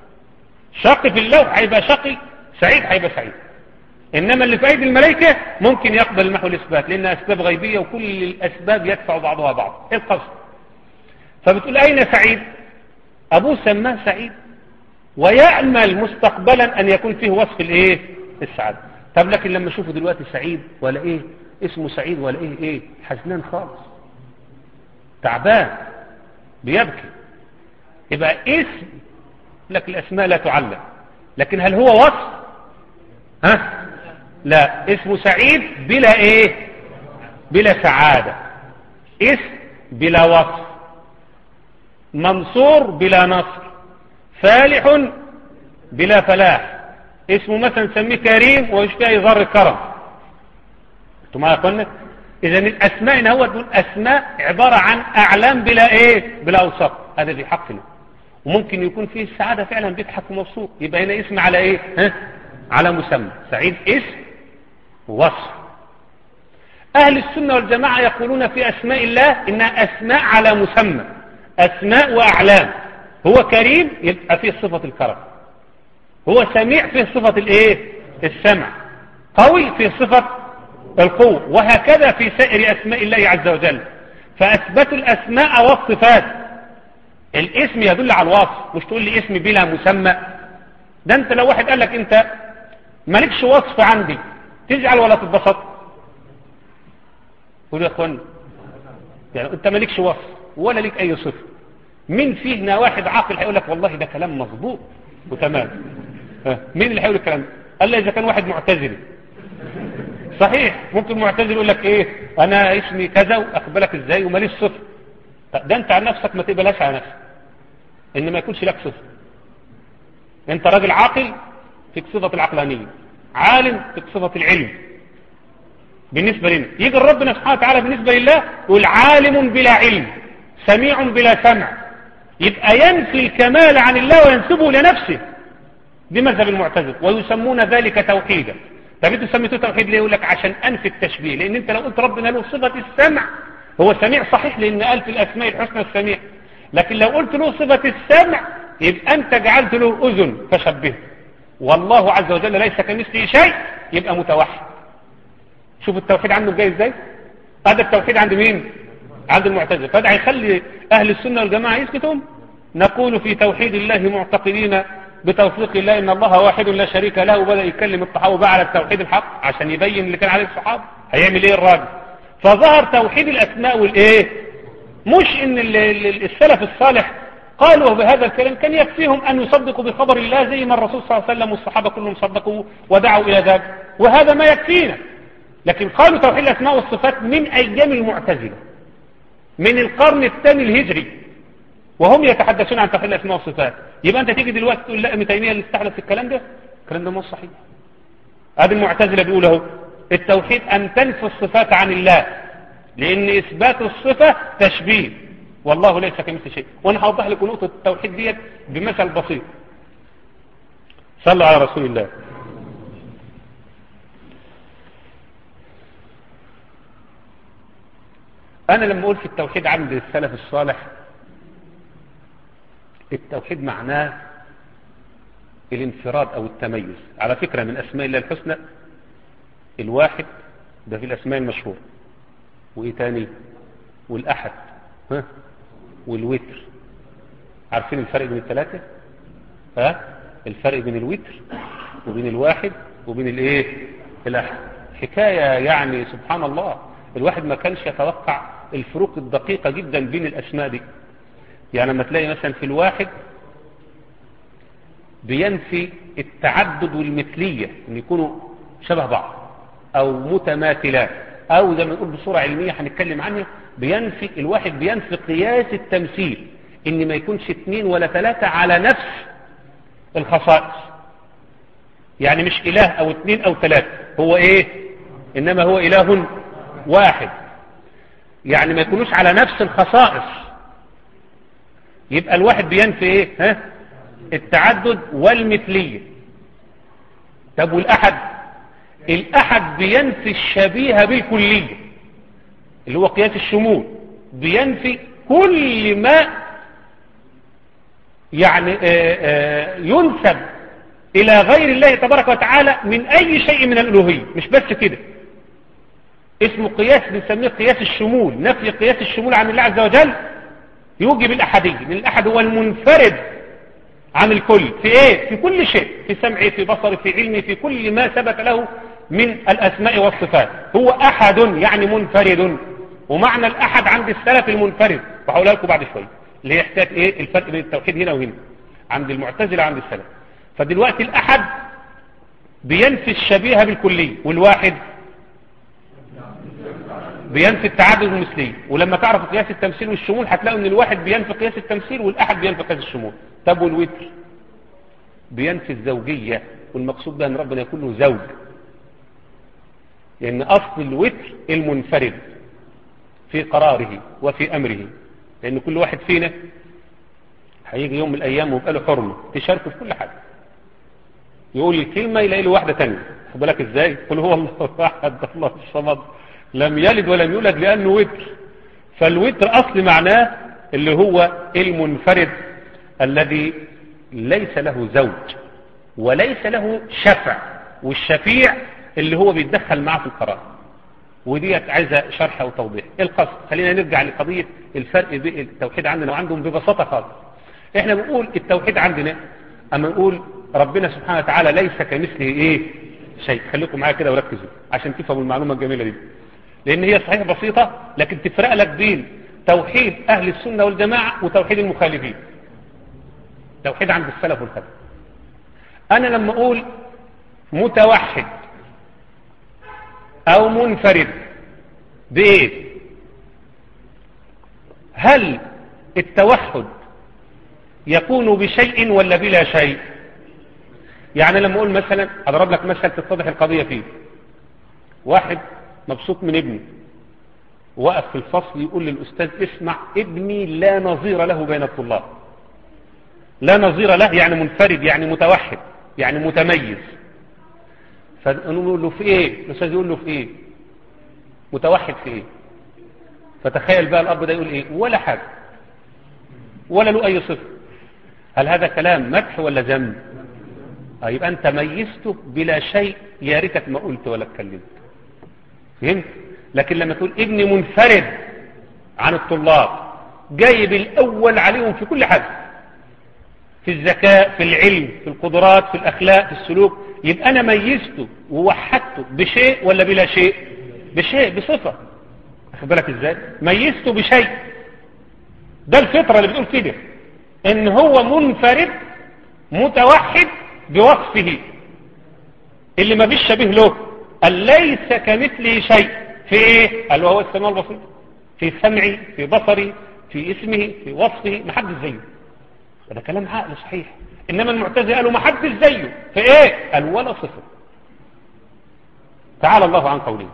شقي في اللوح هيبقى شقي، سعيد هيبقى سعيد. انما اللي في ايدي الملائكة ممكن يقبل المحو والاسباب، لانها اسباب غيبية وكل الاسباب يدفع بعضها بعض. ايه القصد؟ فبتقول اين سعيد؟ ابوه سماه سعيد ويأمل مستقبلا ان يكون فيه وصف الايه السعادة. طب لكن لما اشوفه دلوقتي سعيد ولا ايه اسمه سعيد ولا ايه ايه حزنان خالص، تعبان، بيبكي. يبقى اسم لك الاسماء لا تعلم، لكن هل هو وصف؟ ها لا، اسمه سعيد بلا ايه بلا سعادة، اسم بلا وصف، منصور بلا نصر، فالح بلا فلاح. اسمه مثلا سميه كريم ومش فيه اي ذره كرم. انتوا معايا يا اخوانا؟ اذا الاسماء هنا هو تقول اسماء عباره عن اعلام بلا ايه بلا اوصاف. هذا في حقنا. وممكن يكون فيه السعاده فعلا بيضحك ومبسوط، يبقى هنا اسم على ايه ها على مسمى. سعيد اسم ووصف. اهل السنه والجماعه يقولون في اسماء الله انها اسماء على مسمى، اسماء واعلام. هو كريم يبقى فيه صفة الكرم، هو سميع فيه صفة الايه السمع، قوي فيه صفة القوة، وهكذا في سائر اسماء الله عز وجل. فاثبتوا الاسماء والصفات. الاسم يدل على الوصف، مش تقول لي اسم بلا مسمى. ده انت لو واحد قال لك انت مالكش وصف عندي تزعل ولا تتبسط؟ قولوا يا اخوان، يعني انت مالكش وصف ولا ليك اي صفة. من فينا واحد عاقل هيقول لك والله ده كلام مظبوط وتمام. مين اللي هيقول الكلام ده؟ قال لي اذا كان واحد معتزلي. صحيح، ممكن معتزل يقول لك ايه، انا اسمي كذا واخد بالك ازاي وماليش صفه. ده انت عن نفسك ما تقبلهاش على نفسك ان ما يكونش لك صفه. انت راجل عاقل فيك صفه العقلانيه، عالم فيك صفه العلم. بالنسبه لنا يجي ربنا سبحانه وتعالى بالنسبه لله يقول عالم بلا علم، سميع بلا سمع، يبقى ينفي الكمال عن الله وينسبه لنفسه. دي مذهب المعتزله ويسمون ذلك توحيدا. طب انتوا سميتوه توحيد ليه؟ يقول لك عشان انفي التشبيه، لان انت لو قلت ربنا له صفه السمع، هو سميع صحيح لان قال في الاسماء الحسنى السميع، لكن لو قلت له صفه السمع يبقى انت جعلت له اذن فشبهه. والله عز وجل ليس كمثله شيء، يبقى متوحد. شوف التوحيد عنده جاي ازاي. هذا التوحيد عند مين؟ عند المعتزله. فده هيخلي اهل السنه والجماعه يسكتون. نقول في توحيد الله معتقدين بتوفيق الله ان الله واحد لا شريك له. وبدأ يتكلم الصحابه بقى على التوحيد الحق عشان يبين اللي كان عليه الصحابه. هيعمل ايه الراجل؟ فظهر توحيد الاسماء والايه، مش ان السلف الصالح قالوا بهذا الكلام كان يكفيهم ان يصدقوا بخبر الله زي ما الرسول صلى الله عليه وسلم والصحابه كلهم صدقوا ودعوا الى ذلك، وهذا ما يكفينا. لكن قالوا توحيد الاسماء والصفات من ايام المعتزله من القرن الثاني الهجري وهم يتحدثون عن توحيد الاسماء والصفات. يبقى انت تيجي دلوقتي تقول لا ابن تيميه اللي استحدث الكلام ده، الكلام ده مش صحيح. ادي المعتزله بيقولوا اهو التوحيد ان تنفي الصفات عن الله، لان اثبات الصفه تشبيه والله ليس كمثله شيء. وانا هوضح لكم نقطه التوحيد ديت بمثل بسيط. صلوا على رسول الله. انا لما اقول في التوحيد عند السلف الصالح، التوحيد معناه الانفراد او التميز. على فكرة من اسماء الله الحسنى الواحد، ده في الاسماء المشهورة. وايه تاني؟ والاحد، ها، والوتر. عارفين الفرق بين الثلاثة؟ ها، الفرق بين الوتر وبين الواحد وبين الايه، الاحد. حكاية يعني سبحان الله، الواحد ما كانش يتوقع الفروق الدقيقة جدا بين الاسماء دي. يعني لما تلاقي مثلا في الواحد بينفي التعدد والمثلية ان يكونوا شبه بعض او متماثلات، او زي ما نقول بصورة علمية هنتكلم عنها، بينفي الواحد بينفي قياس التمثيل، ان ما يكونش اثنين ولا ثلاثة على نفس الخصائص. يعني مش اله او اثنين او ثلاثة، هو ايه؟ انما هو اله واحد. يعني ما يكونوش على نفس الخصائص. يبقى الواحد بينفي ايه؟ ها؟ التعدد والمثلية. طب والاحد؟ الاحد بينفي الشبيه بالكلية اللي هو قياس الشمول، بينفي كل ما يعني آآ آآ ينسب الى غير الله تبارك وتعالى من اي شيء من الالوهية. مش بس كده، اسمه قياس بنسميه قياس الشمول، نفي قياس الشمول عن الله عز وجل يوجب الأحدية، لأن الأحد هو المنفرد عن الكل في إيه؟ في كل شيء، في سمعه، في بصره، في علمه، في كل ما ثبت له من الأسماء والصفات. هو أحد يعني منفرد. ومعنى الأحد عند السلف المنفرد، وهقولها لكم بعد شوية اللي هي حكاية إيه الفرق بين التوحيد هنا وهنا عند المعتزلة عند السلف. فدلوقتي الأحد بينفي الشبيه بالكلية، والواحد بينفي التعدد والمثلية. ولما تعرف قياس التمثيل والشمول هتلاقوا ان الواحد بينفي قياس التمثيل والاحد بينفي قياس الشمول. طب والوتر بينفي الزوجية، والمقصود بها ان ربنا يكون له زوج، لان اصل الوتر المنفرد في قراره وفي امره، لان كل واحد فينا هيجي يوم من الايام ويبقى له حرمه تشاركه في كل حاجه. يقول الكلمه يلاقي له واحده ثانيه، خد بالك ازاي؟ قل هو الله احد الله الصمد لم يلد ولم يولد، لأنه وتر. فالوتر أصل معناه اللي هو المنفرد الذي ليس له زوج وليس له شفع، والشفيع اللي هو بيتدخل معه في القرار. وديت عايزة شرح وتوضيح. القصد خلينا نرجع لقضية الفرق بين التوحيد عندنا وعندهم ببساطة خالص. احنا بنقول التوحيد عندنا اما نقول ربنا سبحانه وتعالى ليس كمثله ايه شيء. خليكم معايا كده وركزوا عشان تفهموا المعلومة الجميلة دي، لان هي صحيح بسيطة لكن تفرق لك بين توحيد اهل السنة والجماعة وتوحيد المخالفين. توحيد عند السلف والخلف. أنا لما أقول متوحد أو منفرد بإيه؟ هل التوحد يكون بشيء ولا بلا شيء؟ يعني لما أقول مثلا، أضرب لك مثل تتضح القضية فيه. واحد مبسوط من ابني، وقف في الفصل يقول للأستاذ اسمع ابني لا نظير له بين الطلاب. لا نظير له يعني منفرد، يعني متوحد، يعني متميز. فنقول له في ايه؟ الأستاذ يقول له في ايه؟ متوحد في ايه؟ فتخيل بقى الأب ده يقول ايه؟ ولا حاجة، ولا له أي صفة. هل هذا كلام مدح ولا ذم؟ آه يبقى أنت ميزته بلا شيء، يا ريتك ما قلت ولا اتكلمت. فهمت؟ لكن لما تقول ابني منفرد عن الطلاب، جايب الأول عليهم في كل حاجة، في الذكاء، في العلم، في القدرات، في الأخلاق، في السلوك، يبقى أنا ميزته ووحدته بشيء ولا بلا شيء؟ بشيء، بصفة. أخذ بالك إزاي؟ ميزته بشيء. ده الفطرة اللي بتقول كده، إن هو منفرد متوحد بوصفه اللي ما فيش شبيه له. قال ليس كمثله شيء في ايه؟ قال وهو السميع البصير، في سمعي، في بصري، في اسمه، في وصفه، ما حدش زيه. ده كلام عقل صحيح. انما المعتزله قالوا ما حدش زيه في ايه؟ قال ولا صفه. تعالى الله عن قوله.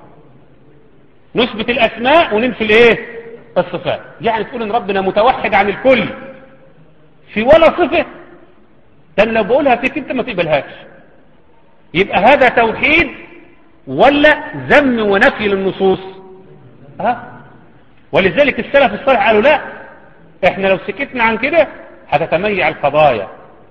نثبت الاسماء وننفي الايه؟ الصفات. يعني تقول ان ربنا متوحد عن الكل في ولا صفه، ده لو بقولها فيك انت ما تقبلهاش. يبقى هذا توحيد ولا ذم ونفي للنصوص؟ ها؟ ولذلك السلف الصالح قالوا لا، احنا لو سكتنا عن كده هتتميع القضايا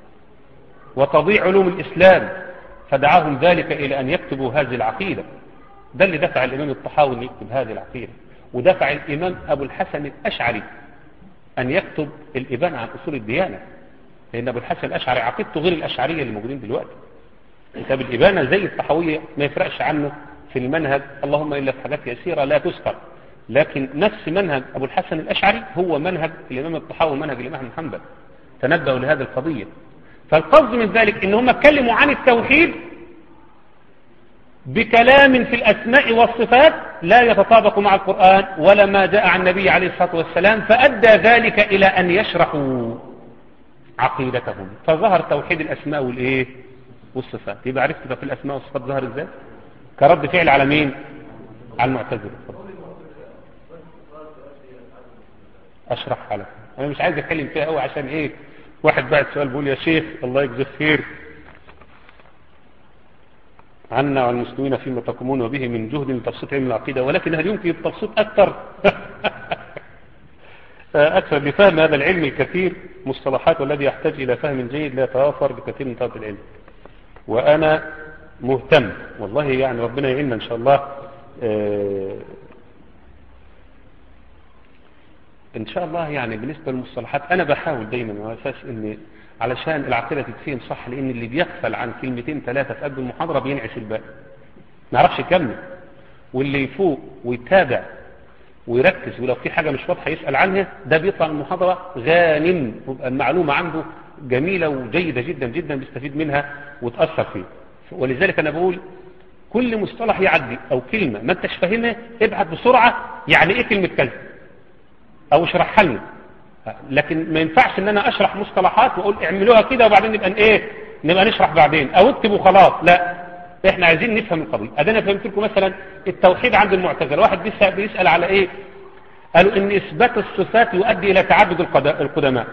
وتضيع علوم الإسلام، فدعاهم ذلك إلى أن يكتبوا هذه العقيدة. ده اللي دفع الإمام الطحاوي أن يكتب هذه العقيدة، ودفع الإمام أبو الحسن الأشعري أن يكتب الإبانة عن أصول الديانة، لأن أبو الحسن الأشعري عقيدته غير الأشعرية اللي موجودين دلوقتي. كتاب الإبانة زي الطحاوية ما يفرقش عنه في المنهج، اللهم إلا في حاجات يسيرة لا تذكر، لكن نفس منهج أبو الحسن الأشعري هو منهج الإمام الطحاوي، منهج الإمام محمد. تنبأوا لهذه القضية. فالقصد من ذلك إن هم اتكلموا عن التوحيد بكلام في الأسماء والصفات لا يتطابق مع القرآن ولا ما جاء عن النبي عليه الصلاة والسلام، فأدى ذلك إلى أن يشرحوا عقيدتهم، فظهر توحيد الأسماء والإيه؟ والصفات. يبقى عرفت في الأسماء والصفات ظهر إزاي؟ كرد فعل على مين؟ على المعتزلة. أشرح لك، أنا مش عايز أتكلم فيها قوي عشان إيه؟ واحد بعد سؤال بيقول يا شيخ الله يجزيك خير عنا وعن المسلمين فيما تقومون به من جهد لتبسيط علم العقيدة، ولكن هل يمكن التبسيط أكثر أكثر لفهم هذا العلم الكثير مصطلحات، والذي يحتاج إلى فهم جيد لا يتوافر بكثير من طلبة العلم، وأنا مهتم والله، يعني ربنا يعيننا إن شاء الله. آه إن شاء الله. يعني بالنسبة للمصطلحات أنا بحاول دايما على أساس إن علشان العقيدة تتفهم صح، لأن اللي بيغفل عن كلمتين ثلاثة في قلب المحاضرة بينعش الباقي، ما يعرفش يكمل، واللي يفوق ويتابع ويركز ولو في حاجة مش واضحة يسأل عنها، ده بيطلع من المحاضرة غانم، المعلومة عنده جميلة وجيدة جدا جدا، بيستفيد منها وتأثر فيه. ولذلك أنا بقول كل مصطلح يعدي أو كلمة ما انتش فاهمها ابعت بسرعة يعني إيه كلمة كذا أو اشرحها لنا. لكن ما ينفعش ان انا اشرح مصطلحات واقول اعملوها كده وبعدين نبقى ايه نبقى نشرح بعدين او اكتب وخلاص. لا، احنا عايزين نفهم القضيه. ادانا فهمت لكم مثلا التوحيد عند المعتزله، واحد بيسال بيسال على ايه؟ قالوا ان اثبات الصفات يؤدي الى تعدد القدماء.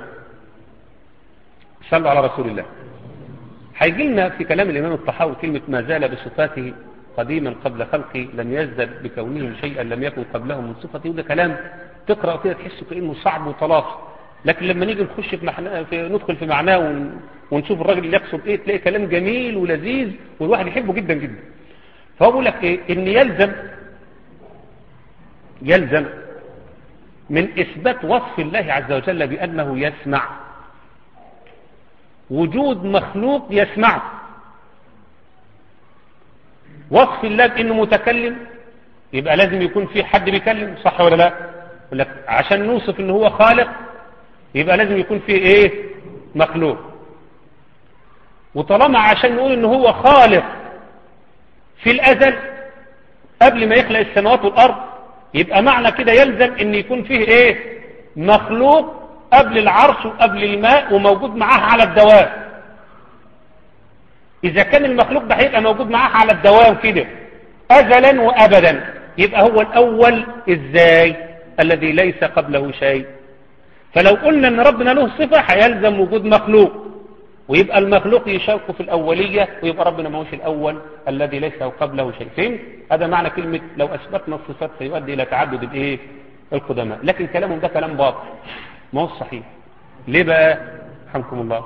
صلوا على رسول الله. هيجي لنا في كلام الامام الطحاوي كلمه ما زال بصفاته قديما قبل خلقه لم يزدد بكونه شيئا لم يكن قبله من صفته. وده كلام تقرأ كده تحس كأنه صعب وطلاق، لكن لما نيجي نخش في, محنا في ندخل في معناه ون... ونشوف الراجل اللي يقصد ايه تلاقي كلام جميل ولذيذ والواحد يحبه جدا جدا. فهو بيقول لك ايه؟ ان يلزم يلزم من اثبات وصف الله عز وجل بانه يسمع وجود مخلوق يسمعه. وصف الله بانه متكلم يبقى لازم يكون في حد بيكلم، صح ولا لا؟ لك عشان نوصف ان هو خالق يبقى لازم يكون فيه ايه؟ مخلوق. وطالما عشان نقول ان هو خالق في الازل قبل ما يخلق السماوات والارض، يبقى معنى كده يلزم ان يكون فيه ايه؟ مخلوق قبل العرش وقبل الماء وموجود معاه على الدوام. اذا كان المخلوق ده هيبقى موجود معاه على الدوام كده ازلا وابدا، يبقى هو الاول ازاي؟ الذي ليس قبله شيء. فلو قلنا ان ربنا له صفة هيلزم وجود مخلوق، ويبقى المخلوق يشارك في الأولية، ويبقى ربنا ما هوش الأول الذي ليس قبله شيء. فين؟ هذا معنى كلمة لو أثبتنا الصفات سيؤدي إلى تعدد الإيه؟ القدماء. لكن كلامهم ده كلام باطل، ما هو صحيح. ليه بقى؟ رحمكم الله.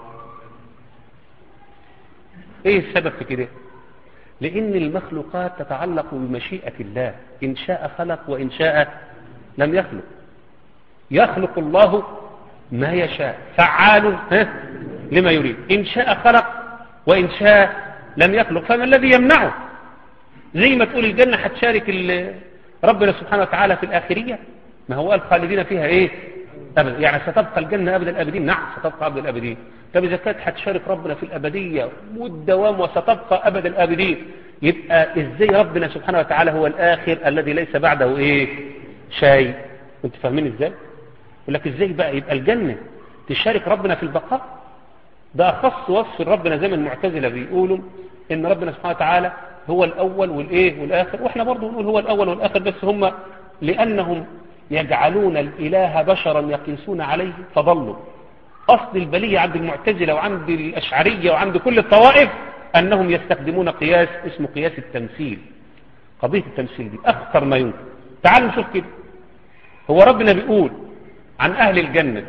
إيه السبب في كده؟ لأن المخلوقات تتعلق بمشيئة الله، إن شاء خلق وإن شاء لم يخلق. يخلق الله ما يشاء، فعال لما يريد. إن شاء خلق وإن شاء لم يخلق، فما الذي يمنعه؟ زي ما تقول الجنة هتشارك ربنا سبحانه وتعالى في الآخرية، ما هو قال خالدين فيها إيه؟ أبدا، يعني ستبقى الجنة أبدا الأبدين. نعم ستبقى أبدا الأبدين. طب إذا كانت هتشارك ربنا في الأبدية والدوام وستبقى أبدا الأبدين، يبقى إزاي ربنا سبحانه وتعالى هو الآخر الذي ليس بعده إيه؟ شيء. أنت فاهمين إزاي؟ يقول لك إزاي بقى يبقى الجنة تشارك ربنا في البقاء؟ ده أخص وصف ربنا، زي ما المعتزلة بيقولوا إن ربنا سبحانه وتعالى هو الأول والإيه والآخر، وإحنا برضو نقول هو الأول والآخر، بس هم لأنهم يجعلون الإله بشرا يقيسون عليه فضلوا. أصل البلية عند المعتزلة وعند الأشعرية وعند كل الطوائف أنهم يستخدمون قياس اسمه قياس التمثيل. قضية التمثيل دي أخطر ما يمكن. تعالوا نشوف كده. هو ربنا بيقول عن أهل الجنة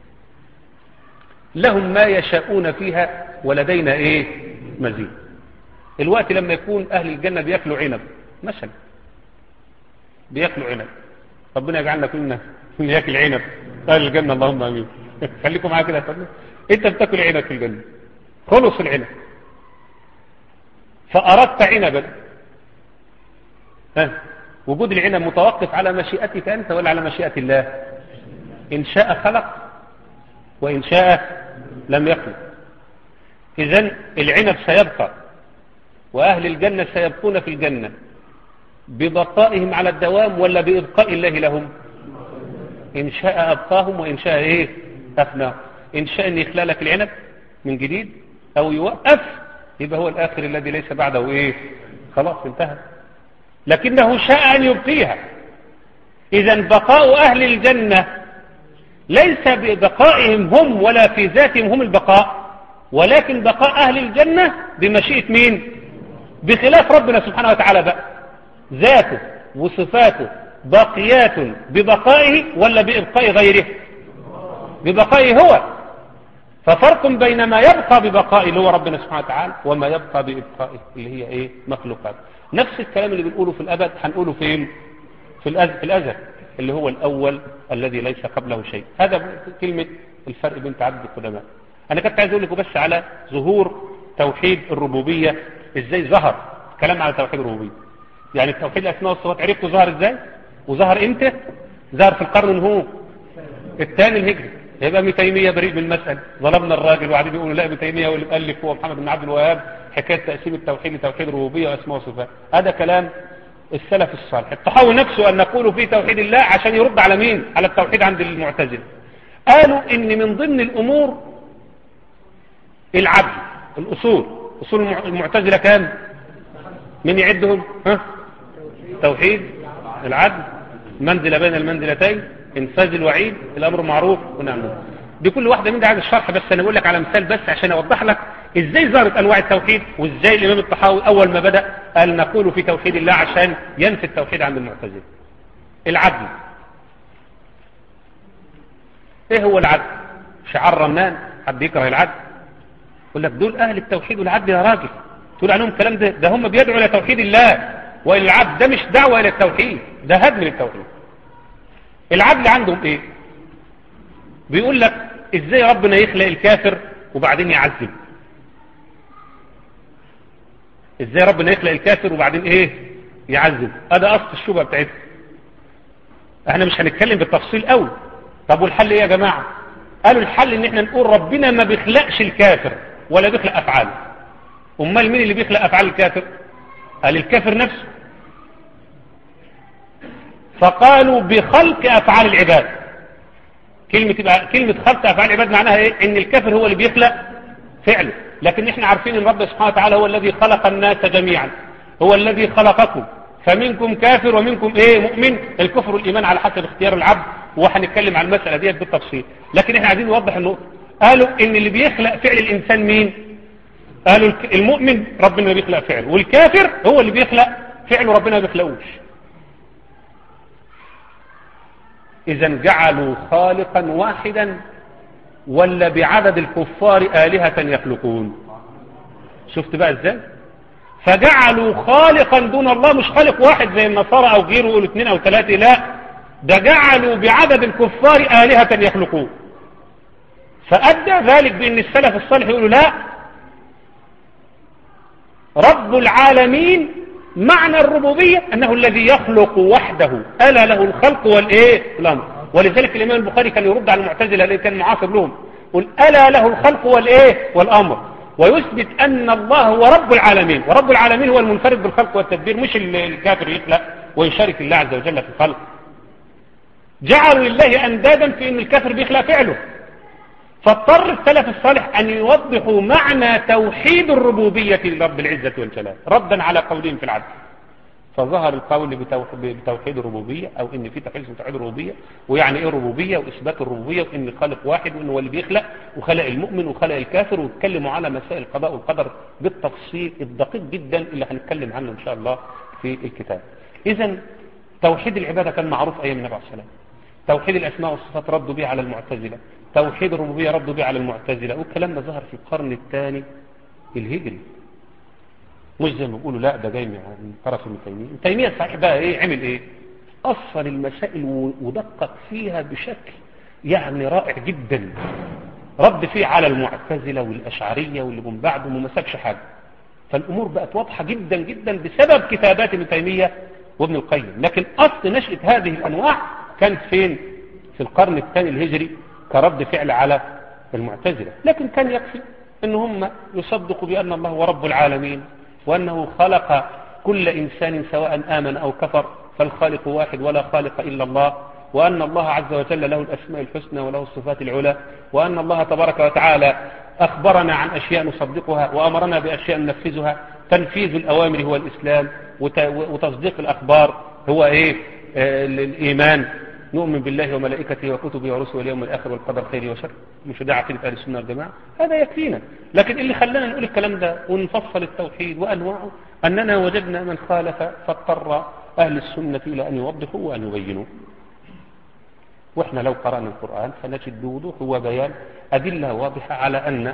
لهم ما يشاءون فيها ولدينا إيه؟ مزيد. الوقت لما يكون أهل الجنة بيأكلوا عنب مثلا، بيأكلوا عنب، ربنا يجعلنا كلنا يأكل عنب أهل الجنة اللهم أمين. خليكم معايا كده يا فندم. أنت بتأكل عنب في الجنة، خلص العنب، فأردت عنبا، ها وجود العنب متوقف على مشيئتك أنت ولا على مشيئة الله؟ إن شاء خلق وإن شاء لم يخلق. إذن العنب سيبقى، وأهل الجنة سيبقون في الجنة ببقائهم على الدوام ولا بإبقاء الله لهم؟ إن شاء أبقاهم وإن شاء إيه؟ أفناهم. إن شاء أن يخلق لك العنب من جديد أو يوقف، يبقى هو الآخر الذي ليس بعده إيه؟ خلاص انتهى. لكنه شاء أن يبقيها. إذن بقاء أهل الجنة ليس ببقائهم هم ولا في ذاتهم هم البقاء، ولكن بقاء أهل الجنة بمشيئة مين؟ بخلاف ربنا سبحانه وتعالى بقى، ذاته وصفاته باقيات ببقائه ولا بإبقاء غيره؟ ببقائه هو. ففرق بين ما يبقى ببقائه اللي هو ربنا سبحانه وتعالى وما يبقى بإبقائه اللي هي إيه؟ مخلوقات. نفس الكلام اللي بنقوله في الأبد هنقوله فين؟ في الأزل, في الأزل اللي هو الأول الذي ليس قبله شيء. هذا كلمة الفرق بين تعدد القدماء. أنا كنت عايز أقول لكم بس على ظهور توحيد الربوبية، إزاي ظهر كلام على توحيد الربوبية. يعني توحيد الأسماء والصفات عرفتوا ظهر إزاي؟ وظهر إمتى؟ ظهر في القرن هو الثاني الهجري. يبقى ابن تيمية بريء من المسألة، ظلمنا الراجل وقاعدين بيقولوا لا ابن تيمية هو اللي مؤلف هو محمد بن عبد الوهاب حكاية تقسيم التوحيد لتوحيد الربوبية وأسماء وصفات. هذا كلام السلف الصالح. التحول نفسه أن نقول في توحيد الله عشان يرد على مين؟ على التوحيد عند المعتزلة. قالوا إن من ضمن الأمور العدل، الأصول، أصول المعتزلة كام؟ من يعدهم؟ ها؟ توحيد، العدل، منزلة بين المنزلتين، انفاذ الوعيد، الأمر معروف ونعمل. دي كل واحدة من ده عايز الشرح، بس أنا أقول لك على مثال بس عشان أوضح لك إزاي ظهرت أنواع التوحيد، وإزاي الإمام الطحاوي أول ما بدأ قال نقول في توحيد الله عشان ينفي التوحيد عند المعتزلة. العدل. إيه هو العدل؟ شعار رنان، حد يكره العدل؟ يقول لك دول أهل التوحيد والعدل يا راجل، تقول عنهم الكلام ده؟ ده هم بيدعوا إلى توحيد الله، والعدل ده مش دعوة إلى التوحيد، ده هدم للتوحيد. العدل عندهم إيه؟ بيقول لك إزاي ربنا يخلق الكافر وبعدين يعذب؟ إزاي ربنا يخلق الكافر وبعدين إيه؟ يعذب؟ هذا أصل الشبهة بتاعتنا. احنا مش هنتكلم بالتفصيل قوي. طب والحل إيه يا جماعة؟ قالوا الحل إن احنا نقول ربنا ما بيخلقش الكافر ولا بيخلق أفعاله. أمال مين اللي بيخلق أفعال الكافر؟ قال الكافر نفسه. فقالوا بخلق أفعال العباد. كلمة كلمة خلق أفعال العباد معناها إيه؟ إن الكافر هو اللي بيخلق فعله. لكن إحنا عارفين إن رب سبحانه وتعالى هو الذي خلق الناس جميعا، هو الذي خلقكم، فمنكم كافر ومنكم إيه مؤمن. الكفر والإيمان على حسب اختيار العبد، وهنتكلم عن المسألة دي بالتفصيل. لكن إحنا عايزين نوضح النقطة. قالوا إن اللي بيخلق فعل الإنسان مين؟ قالوا المؤمن ربنا بيخلق فعله، والكافر هو اللي بيخلق فعله ربنا ما بيخلقوش. إذا جعلوا خالقا واحدا ولا بعدد الكفار آلهة يخلقون؟ شفت بقى ازاي؟ فجعلوا خالقا دون الله، مش خالق واحد زي النصارى او غيره يقولوا اثنين او ثلاثة، لا ده جعلوا بعدد الكفار آلهة يخلقون. فأدى ذلك بأن السلف الصالح يقولوا لا، رب العالمين معنى الربوبية أنه الذي يخلق وحده، ألا له الخلق والإيه الأمر. ولذلك الإمام البخاري كان يرد على المعتزلة الذي كان معاصر لهم، قل ألا له الخلق والإيه والأمر، ويثبت أن الله هو رب العالمين، ورب العالمين هو المنفرد بالخلق والتدبير، مش الكافر يخلق ويشارك الله عز وجل في الخلق. جعلوا لله أندادا في أن الكافر بيخلق فعله. فاضطر السلف الصالح أن يوضحوا معنى توحيد الربوبية لرب العزة والجلال ردا على قولهم في العدل. فظهر القول بتوحيد الربوبية، أو إن في توحيد اسمه توحيد الربوبية، ويعني إيه الربوبية وإثبات الربوبية، وإن الخالق واحد، وإنه هو اللي بيخلق وخلق المؤمن وخلق الكافر، ويتكلموا على مسائل القضاء والقدر بالتفصيل الدقيق جدا اللي هنتكلم عنه إن شاء الله في الكتاب. إذن توحيد العبادة كان معروف أيام النبي عليه الصلاة والسلام. توحيد الأسماء والصفات ردوا به على المعتزلة، توحيد الربوبية ردوا به على المعتزلة، والكلام ده ظهر في القرن الثاني الهجري. مش زي ما بيقولوا لا ده جاي من طرف ابن تيمية. ابن تيمية صحيح بقى ايه عمل ايه؟ أصل المسائل ودقق فيها بشكل يعني رائع جدا، رد فيه على المعتزلة والأشعرية واللي من بعدهم وما سابش حاجة. فالأمور بقت واضحة جدا جدا بسبب كتابات ابن تيمية وابن القيم. لكن أصل نشأة هذه الأنواع كانت فين؟ في القرن الثاني الهجري كرد فعل على المعتزلة. لكن كان يكفي ان هم يصدقوا بأن الله هو رب العالمين، وأنه خلق كل إنسان سواء آمن أو كفر، فالخالق واحد ولا خالق إلا الله، وأن الله عز وجل له الأسماء الحسنى وله الصفات العلى، وأن الله تبارك وتعالى أخبرنا عن أشياء نصدقها وأمرنا بأشياء ننفذها. تنفيذ الأوامر هو الإسلام، وتصديق الأخبار هو إيه؟ آه الإيمان، نؤمن بالله وملائكته وكتبه ورسله واليوم الآخر والقدر خيره وشره. مش ده عقيدة أهل السنة والجماعة؟ هذا يكفينا. لكن اللي خلانا نقول الكلام ده ونفصل التوحيد وأنواعه أننا وجدنا من خالف، فاضطر أهل السنة إلى أن يوضحوا وأن يبينوا. وإحنا لو قرأنا القرآن فنجد بوضوح وبيان أدلة واضحة على أن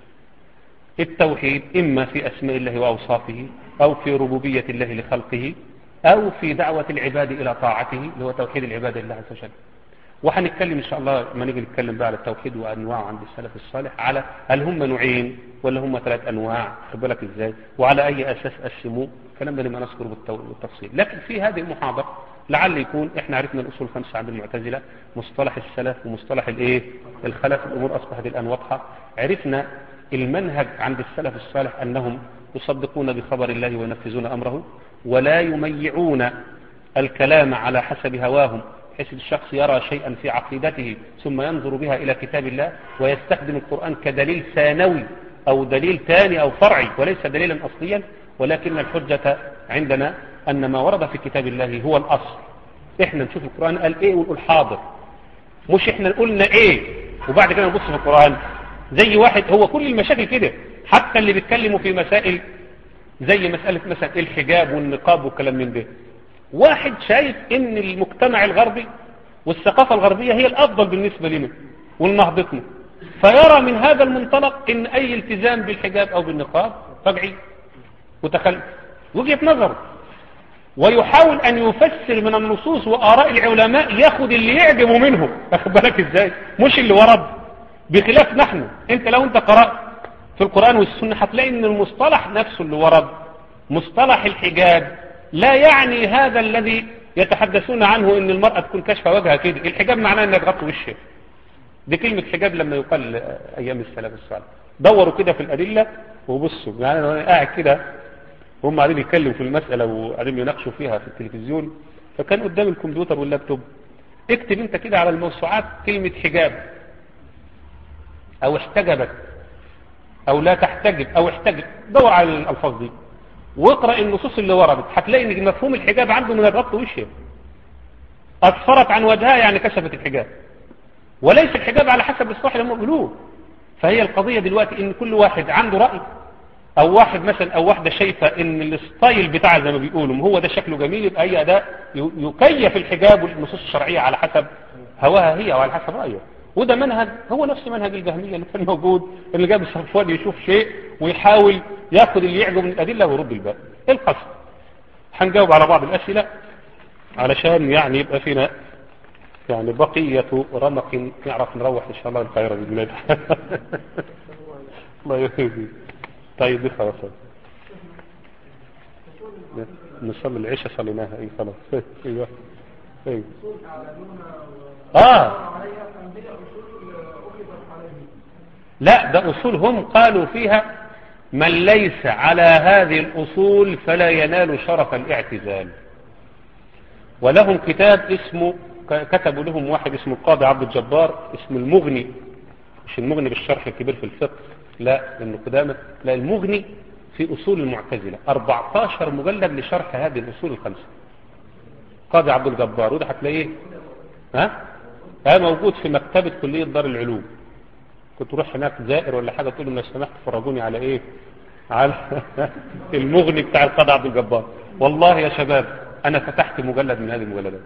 التوحيد إما في أسماء الله وأوصافه، أو في ربوبية الله لخلقه، أو في دعوة العباد إلى طاعته اللي هو توحيد العباد لله عز وجل. وحنتكلم إن شاء الله ما نيجي نتكلم بقى على التوحيد وأنواعه عند السلف الصالح، على هل هم نوعين ولا هم ثلاث أنواع، خد بالك إزاي، وعلى أي أساس قسموه. الكلام ده لما نذكره بالتفصيل. لكن في هذه المحاضرة لعل يكون إحنا عرفنا الأصول الخمسة عند المعتزلة، مصطلح السلف ومصطلح الإيه الخلف. الأمور أصبحت الآن واضحة. عرفنا المنهج عند السلف الصالح أنهم يصدقون بخبر الله وينفذون أمره، ولا يميعون الكلام على حسب هواهم، بحيث الشخص يرى شيئا في عقيدته ثم ينظر بها إلى كتاب الله ويستخدم القرآن كدليل ثانوي أو دليل ثاني أو فرعي وليس دليلا أصليا. ولكن الحجة عندنا أن ما ورد في كتاب الله هو الأصل. إحنا نشوف القرآن قال إيه ونقول حاضر، مش إحنا قلنا إيه وبعد كده نبص في القرآن. زي واحد هو كل المشاكل كده، حتى اللي بيتكلموا في مسائل زي مسألة مثلا الحجاب والنقاب والكلام من ده، واحد شايف ان المجتمع الغربي والثقافة الغربية هي الافضل بالنسبة لنا ولنهضتنا، فيرى من هذا المنطلق ان اي التزام بالحجاب او بالنقاب طبيعي وتخلف، وجهة نظر، ويحاول ان يفسر من النصوص واراء العلماء ياخد اللي يعجبه منهم. اخد بالك ازاي؟ مش اللي ورد. بخلاف نحن، انت لو انت قرأت في القرآن والسنة هتلاقي ان المصطلح نفسه اللي ورد مصطلح الحجاب لا يعني هذا الذي يتحدثون عنه ان المرأة تكون كشف وجهها كده. الحجاب معناه انها تغطي وشها. دي كلمة حجاب لما يقال ايام السلف الصالح. دوروا كده في الأدلة وبصوا. يعني أنا قاعد كده هم قاعدين يتكلموا في المسألة وقاعدين يناقشوا فيها في التلفزيون، فكان قدام الكمبيوتر واللابتوب، اكتب انت كده على الموسوعات كلمة حجاب او احتجبت او لا تحتجب او احتجب، دور على الالفاظ دي واقرأ النصوص اللي وردت، هتلاقي ان مفهوم الحجاب عنده من الربط وشها اسفرت عن وجهها، يعني كشفت الحجاب، وليس الحجاب على حسب الصح لما يقولوه. فهي القضية دلوقتي ان كل واحد عنده رأي، او واحد مثلا او واحدة شايفة ان الستايل بتاع زي ما بيقولوا هو ده شكله جميل، يبقى اي اداء يكيف الحجاب والنصوص الشرعية على حسب هواها هي وعلى حسب رأيه. وده منهج هو نفس منهج الجهمية اللي كان موجود، اللي جاب الصفوان يشوف شيء ويحاول ياخذ اللي يعجبه من الادلة ويرد الباقي. القصد هنجاوب على بعض الاسئلة علشان يعني يبقى فينا يعني بقية رمق نعرف نروح ان شاء الله القاهرة بإذن الله. الله يهديك. طيب دي خلاص نصلي العشاء صليناها. اي خلاص. ايوه ايوه اه لا ده اصول هم قالوا فيها من ليس على هذه الاصول فلا ينال شرف الاعتزال. ولهم كتاب اسمه، كتبوا لهم واحد اسمه القاضي عبد الجبار، اسمه المغني، مش المغني بالشرح الكبير في الفقه، لا لانه قدامه، لا المغني في اصول المعتزله، أربعة عشر مجلد لشرح هذه الاصول الخمسه. قاضي عبد الجبار، وده هتلاقيه ها ها موجود في مكتبه كليه دار العلوم. كنت تروح هناك زائر ولا حاجه تقول لهم لو سمحت فرجوني على ايه، على المغني بتاع القاضي عبد الجبار. والله يا شباب انا فتحت مجلد من هذه المجلدات،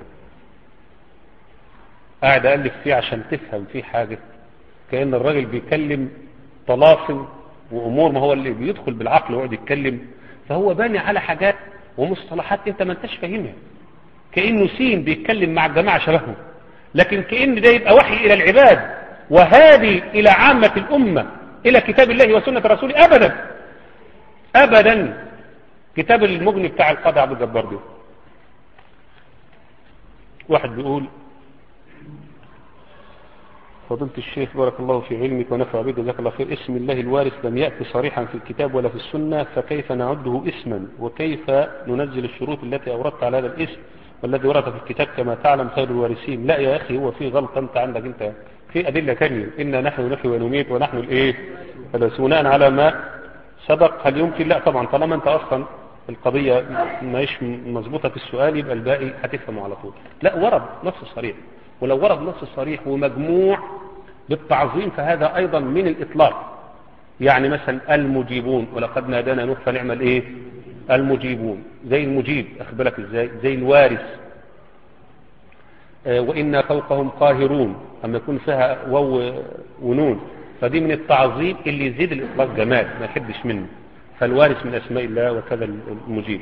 قاعد ألف فيه عشان تفهم فيه حاجة، كأن الراجل بيكلم طلاسم وأمور، ما هو اللي بيدخل بالعقل ويقعد يتكلم، فهو باني على حاجات ومصطلحات انت ما انتش فاهمها، كأنه سين بيتكلم مع الجماعة شبهه، لكن كأن ده يبقى وحي إلى العباد وهادي إلى عامة الأمة إلى كتاب الله وسنة رسوله. أبدا أبدا. كتاب المغني بتاع القاضي عبد الجبار ده، واحد بيقول فضيلة الشيخ بارك الله في علمك ونفع بك جزاك الله خير، اسم الله الوارث لم يأتي صريحا في الكتاب ولا في السنة، فكيف نعده اسما وكيف ننزل الشروط التي أوردت على هذا الاسم والذي ورد في الكتاب كما تعلم خير الوارثين؟ لا يا أخي، هو في غلطة أنت عندك، أنت في أدلة ثانية، إنا نحن نحيي ونميت ونحن الإيه بناء على ما سبق. هل يمكن؟ لا طبعا، طالما أنت أصلا القضية ماهيش مظبوطة في السؤال يبقى الباقي هتفهمه على طول. لا ورد نص صريح، ولو ورد نص صريح ومجموع بالتعظيم فهذا أيضا من الإطلاق. يعني مثلا المجيبون ولقد نادانا نوح فنعمل إيه المجيبون، زي المجيب أخبرك إزاي، زي الوارث. آه وإنا فوقهم قاهرون أما يكون فيها واو ونون، فدي من التعظيم اللي يزيد الإطلاق جمال ما يحبش منه. فالوارث من أسماء الله وكذا المجيب.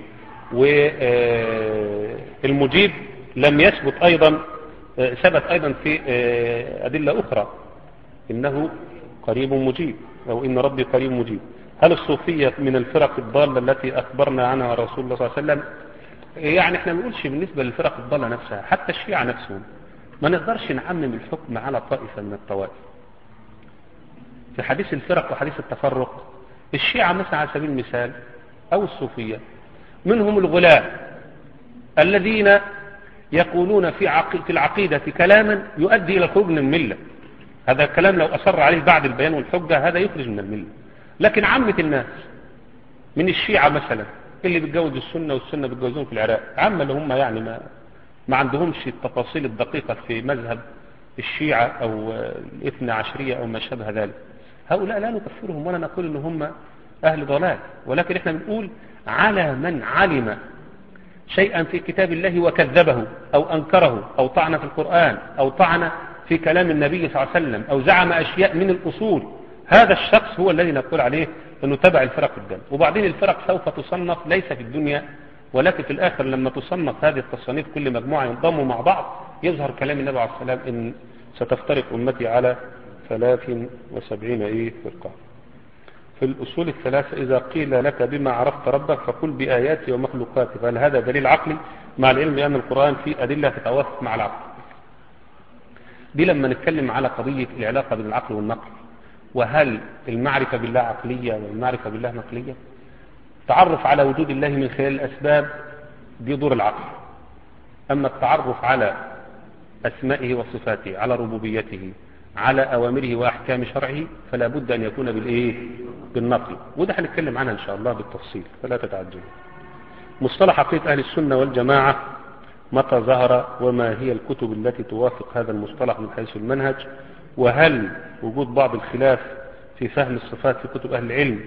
والمجيب لم يثبت أيضا، ثبت أيضا في أدلة أخرى إنه قريب مجيب، أو إن ربي قريب مجيب. هل الصوفية من الفرق الضالة التي أخبرنا عنها رسول الله صلى الله عليه وسلم؟ يعني احنا ما نقولش بالنسبة للفرق الضالة نفسها، حتى الشيعة نفسهم ما نقدرش نعمم الحكم على طائفة من الطوائف. في حديث الفرق وحديث التفرق، الشيعة مثلا على سبيل المثال أو الصوفية منهم الغلاة الذين يقولون في عقي في العقيدة كلاما يؤدي إلى الخروج من الملة. هذا الكلام لو أصر عليه بعد البيان والحجة هذا يخرج من الملة. لكن عامة الناس من الشيعة مثلا اللي بيتجوز السنة والسنة بيتجوزون في العراق، عامة اللي هم يعني ما ما عندهمش التفاصيل الدقيقة في مذهب الشيعة أو الاثنى عشرية أو ما شابه ذلك، هؤلاء لا نكفرهم ولا نقول إن هم أهل ضلال، ولكن إحنا بنقول على من علم شيئا في كتاب الله وكذبه أو أنكره أو طعن في القرآن أو طعن في كلام النبي صلى الله عليه وسلم أو زعم أشياء من الأصول، هذا الشخص هو الذي نقول عليه أنه تبع الفرق الدم. وبعدين الفرق سوف تصنف ليس في الدنيا ولكن في الآخر، لما تصنف هذه التصنيف كل مجموعة ينضموا مع بعض يظهر كلام النبي عليه الصلاة والسلام إن ستفترق أمتي على ثلاث وسبعين إيه فرقة. في الأصول الثلاثة إذا قيل لك بما عرفت ربك فقل بآياته ومخلوقاته، فهل هذا دليل عقلي مع العلم بأن القرآن فيه أدلة تتوافق مع العقل؟ دي لما نتكلم على قضية العلاقة بين العقل والنقل، وهل المعرفة بالله عقلية والمعرفة بالله نقلية؟ التعرف على وجود الله من خلال الأسباب دي دور العقل، أما التعرف على أسمائه وصفاته، على ربوبيته، على أوامره وأحكام شرعه، فلا بد أن يكون بالإيه؟ بالنقل، وده هنتكلم عنها إن شاء الله بالتفصيل فلا تتعجلوا. مصطلح عقيدة أهل السنة والجماعة متى ظهر، وما هي الكتب التي توافق هذا المصطلح من حيث المنهج، وهل وجود بعض الخلاف في فهم الصفات في كتب أهل العلم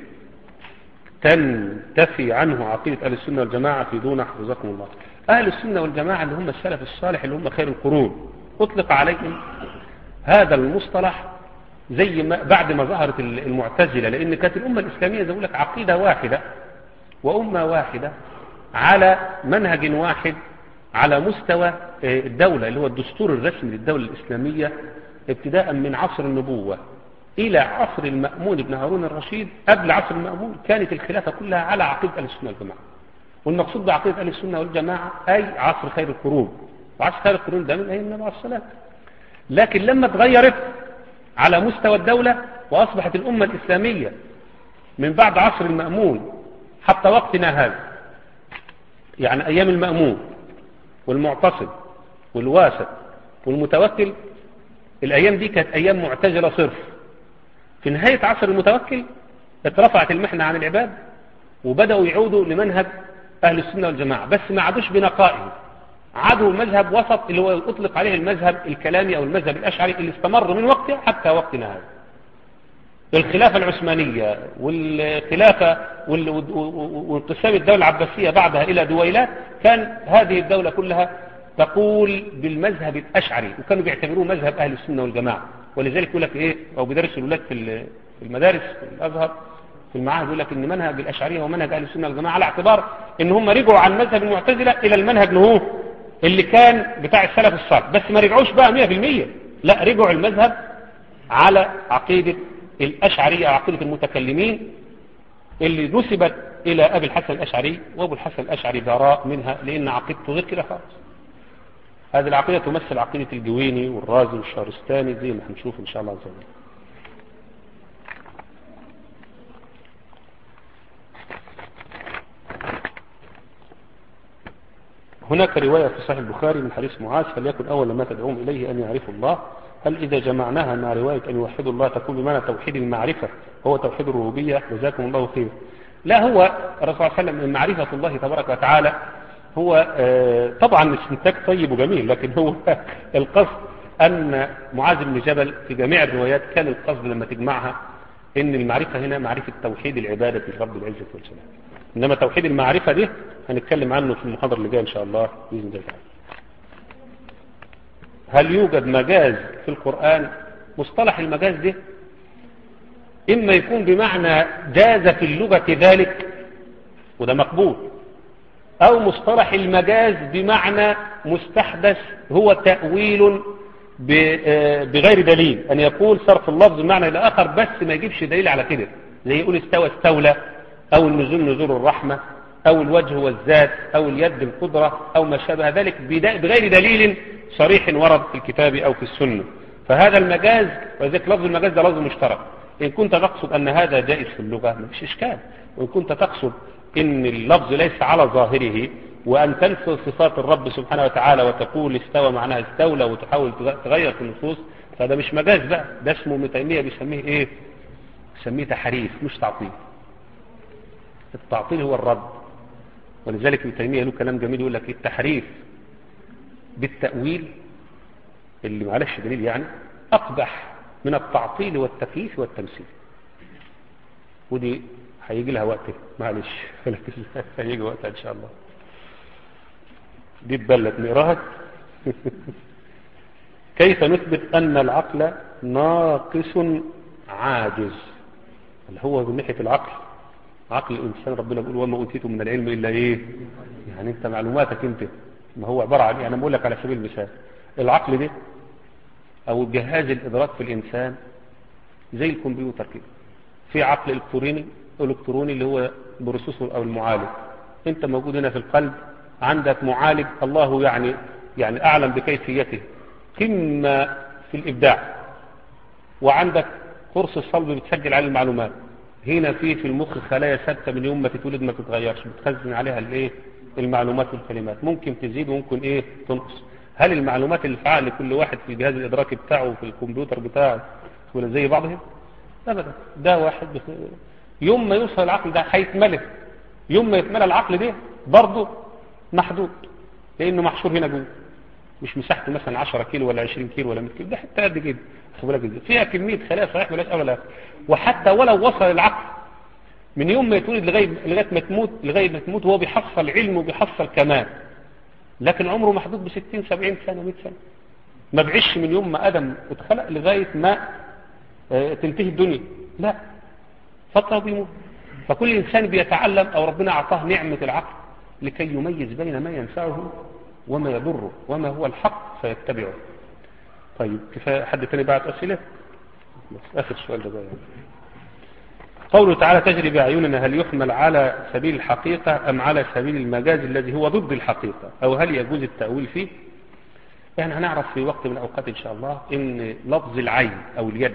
تنتفي عنه عقيدة أهل السنة والجماعة في دون حفظكم الله. أهل السنة والجماعة اللي هم السلف الصالح اللي هم خير القرون أطلق عليهم هذا المصطلح زي ما بعد ما ظهرت المعتزلة، لأن كانت الأمة الإسلامية زي لك عقيدة واحدة وأمة واحدة على منهج واحد على مستوى الدولة اللي هو الدستور الرسمي للدولة الإسلامية ابتداء من عصر النبوة إلى عصر المأمون بن هارون الرشيد. قبل عصر المأمون كانت الخلافة كلها على عقيدة أهل السنة والجماعة، والمقصود بعقيدة أهل السنة والجماعة أي عصر خير القرون، وعصر خير القرون ده من أيام النبي عليه الصلاة. لكن لما تغيرت على مستوى الدولة وأصبحت الأمة الإسلامية من بعد عصر المأمون حتى وقتنا هذا، يعني أيام المأمون والمعتصم والواسط والمتوكل، الأيام دي كانت أيام معتزلة صرف. في نهاية عصر المتوكل اترفعت المحنة عن العباد وبدأوا يعودوا لمنهج أهل السنة والجماعة، بس ما عادوش بنقائه، عادوا مذهب وسط اللي هو يطلق عليه المذهب الكلامي أو المذهب الأشعري اللي استمر من وقته حتى وقتنا هذا. الخلافة العثمانية والخلافة وانقسام الدولة العباسية بعدها إلى دويلات، كان هذه الدولة كلها تقول بالمذهب الأشعري، وكانوا بيعتبروه مذهب أهل السنة والجماعة. ولذلك يقول لك إيه، أو بيدرس الولاد في المدارس في الأزهر في المعاهد، يقول لك إن منهج الأشعرية ومنهج أهل السنة والجماعة على اعتبار إن هم رجعوا عن مذهب المعتزلة إلى المنهج نهو اللي كان بتاع السلف الصالح، بس ما رجعوش بقى مية بالمية، لا رجعوا المذهب على عقيدة الأشعرية، عقيدة المتكلمين اللي نسبت إلى أبي الحسن الأشعري، وأبو الحسن الأشعري براء منها لأن عقيدته غير كده خالص. هذه العقيدة تمثل عقيدة الجويني والرازي والشارستاني زي ما هنشوف إن شاء الله عز وجل. هناك رواية في صحيح البخاري من حديث معاذ: فليكن أول ما تدعوهم إليه أن يعرفوا الله. هل إذا جمعناها مع رواية أن يوحدوا الله تكون بمعنى توحيد المعرفة هو توحيد الربوبية؟ جزاكم الله خير. لا، هو الرسول صلى الله عليه وسلم معرفة الله تبارك وتعالى هو آه طبعا الاستنتاج طيب وجميل، لكن هو القصد أن معاذ بن جبل في جميع الروايات كان القصد لما تجمعها أن المعرفة هنا معرفة توحيد العبادة لرب العزة والجلال، إنما توحيد المعرفة دي هنتكلم عنه في المحاضرة اللي جايه إن شاء الله بإذن الله تعالى. هل يوجد مجاز في القرآن؟ مصطلح المجاز ده إما يكون بمعنى جاز في اللغة ذلك وده مقبول، أو مصطلح المجاز بمعنى مستحدث هو تأويل بغير دليل، أن يكون صرف اللفظ بمعنى إلى آخر بس ما يجيبش دليل على كده، زي يقول استوى استولى، أو النزول نزول الرحمة، أو الوجه والذات، أو اليد القدرة، أو ما شابه ذلك بغير دليل صريح ورد في الكتاب أو في السنة. فهذا المجاز، وذلك لفظ المجاز ده لفظ مشترك. إن كنت تقصد أن هذا جائز في اللغة ما فيش إشكال، وإن كنت تقصد أن اللفظ ليس على ظاهره وأن تنفي صفات الرب سبحانه وتعالى وتقول استوى معناها استولى وتحاول تغير في النصوص، فهذا مش مجاز بقى، ده اسمه ابن تيمية بيسميه إيه؟ بيسميه تحريف مش تعطيل. التعطيل هو الرد، ولذلك ابن تيمية له كلام جميل يقول لك التحريف بالتأويل اللي معلش دليل يعني أقبح من التعطيل والتكييف والتمثيل. ودي هيجي لها وقت معلش هيجي وقتها إن شاء الله، دي تبلت نقراها. كيف نثبت أن العقل ناقص عاجز؟ اللي هو من ناحية العقل، عقل الإنسان ربنا بيقول وما أوتيتم من العلم إلا إيه؟ يعني أنت معلوماتك أنت ما هو عبارة عن، يعني بقول لك على سبيل المثال العقل ده أو جهاز الإدراك في الإنسان زي الكمبيوتر كده، في عقل إلكتروني إلكتروني اللي هو بروسيسور أو المعالج. أنت موجود هنا في القلب عندك معالج الله يعني يعني أعلم بكيفيته قمة في الإبداع، وعندك قرص الصلب بتسجل عليه المعلومات. هنا في في المخ خلايا ثابته من يوم ما تتولد ما بتتغيرش، بتخزن عليها الايه المعلومات والكلمات، ممكن تزيد وممكن ايه تنقص. هل المعلومات اللي في عقل كل واحد في الجهاز الادراكي بتاعه في الكمبيوتر بتاعه ولا زي بعضهم؟ ابدا. ده واحد بس يوم ما يوصل العقل ده هيتملك، يوم ما يتملى العقل ده برضه محدود، لانه محشور هنا جوه، مش مساحته مثلا عشرة كيلو ولا عشرين كيلو ولا مية كيلو، ده حتى قد كده فيها كميه خلايا صحيح ملاش اول اخر. وحتى ولو وصل العقل من يوم ما يتولد لغايه لغايه ما تموت لغايه ما تموت هو بيحصل علم وبيحصل كمال، لكن عمره محدود ب ستين سبعين سنه مية سنه، ما بعيش من يوم ما ادم اتخلق لغايه ما اه تنتهي الدنيا، لا فتره وبيموت. فكل انسان بيتعلم او ربنا اعطاه نعمه العقل لكي يميز بين ما ينفعه وما يضره وما هو الحق فيتبعه. طيب كفايه. حد تاني بعت اسئله؟ اخر سؤال ده بقى. قوله تعالى تجري بأعيننا هل يحمل على سبيل الحقيقة أم على سبيل المجاز الذي هو ضد الحقيقة، أو هل يجوز التأويل فيه؟ يعني هنعرف في وقت من الأوقات إن شاء الله إن لفظ العين أو اليد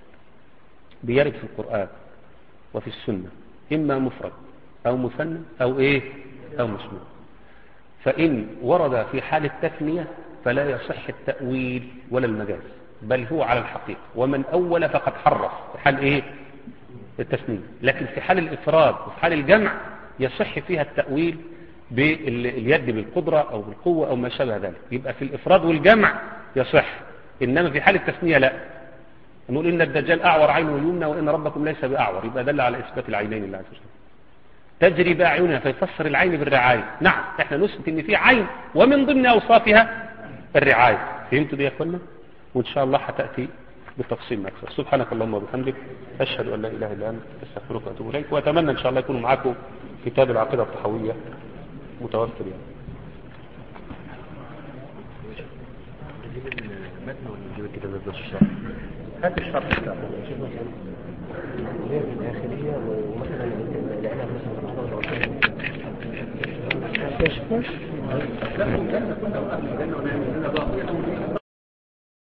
بيرد في القرآن وفي السنة إما مفرد أو مثنى أو إيه أو مسموع. فإن ورد في حال التثنية فلا يصح التأويل ولا المجاز، بل هو على الحقيقة، ومن أول فقد حرف في حال إيه التثنية. لكن في حال الإفراد وفي حال الجمع يصح فيها التأويل باليد بالقدرة أو بالقوة أو ما شابه ذلك، يبقى في الإفراد والجمع يصح. إنما في حال التثنية لا، نقول إن الدجال أعور عينه اليمنى وإن ربكم ليس بأعور، يبقى دل على إثبات العينين لله عز وجل. تجري بأعينها فيفسر العين بالرعاية. نعم احنا نثبت ان في عين ومن ضمن أوصافها الرعاية. فهمتوا دي يا اخوانا؟ وإن شاء الله هتأتي بالتفصيل أكثر. سبحانك اللهم وبحمدك أشهد أن لا إله إلا أنت أستغفرك وأتوب إليك، وأتمنى إن شاء الله يكون معكم كتاب العقيدة الطحاوية متوفر يعني. نجيب المتن ولا نجيب الكتاب ده الشرح؟ هات الشرح بتاعه. نشوف مثلا غير الداخلية ومثلا العنب مثلا لا، الجنة كلها وأهل الجنة ونعم الجنة ونعم الجنة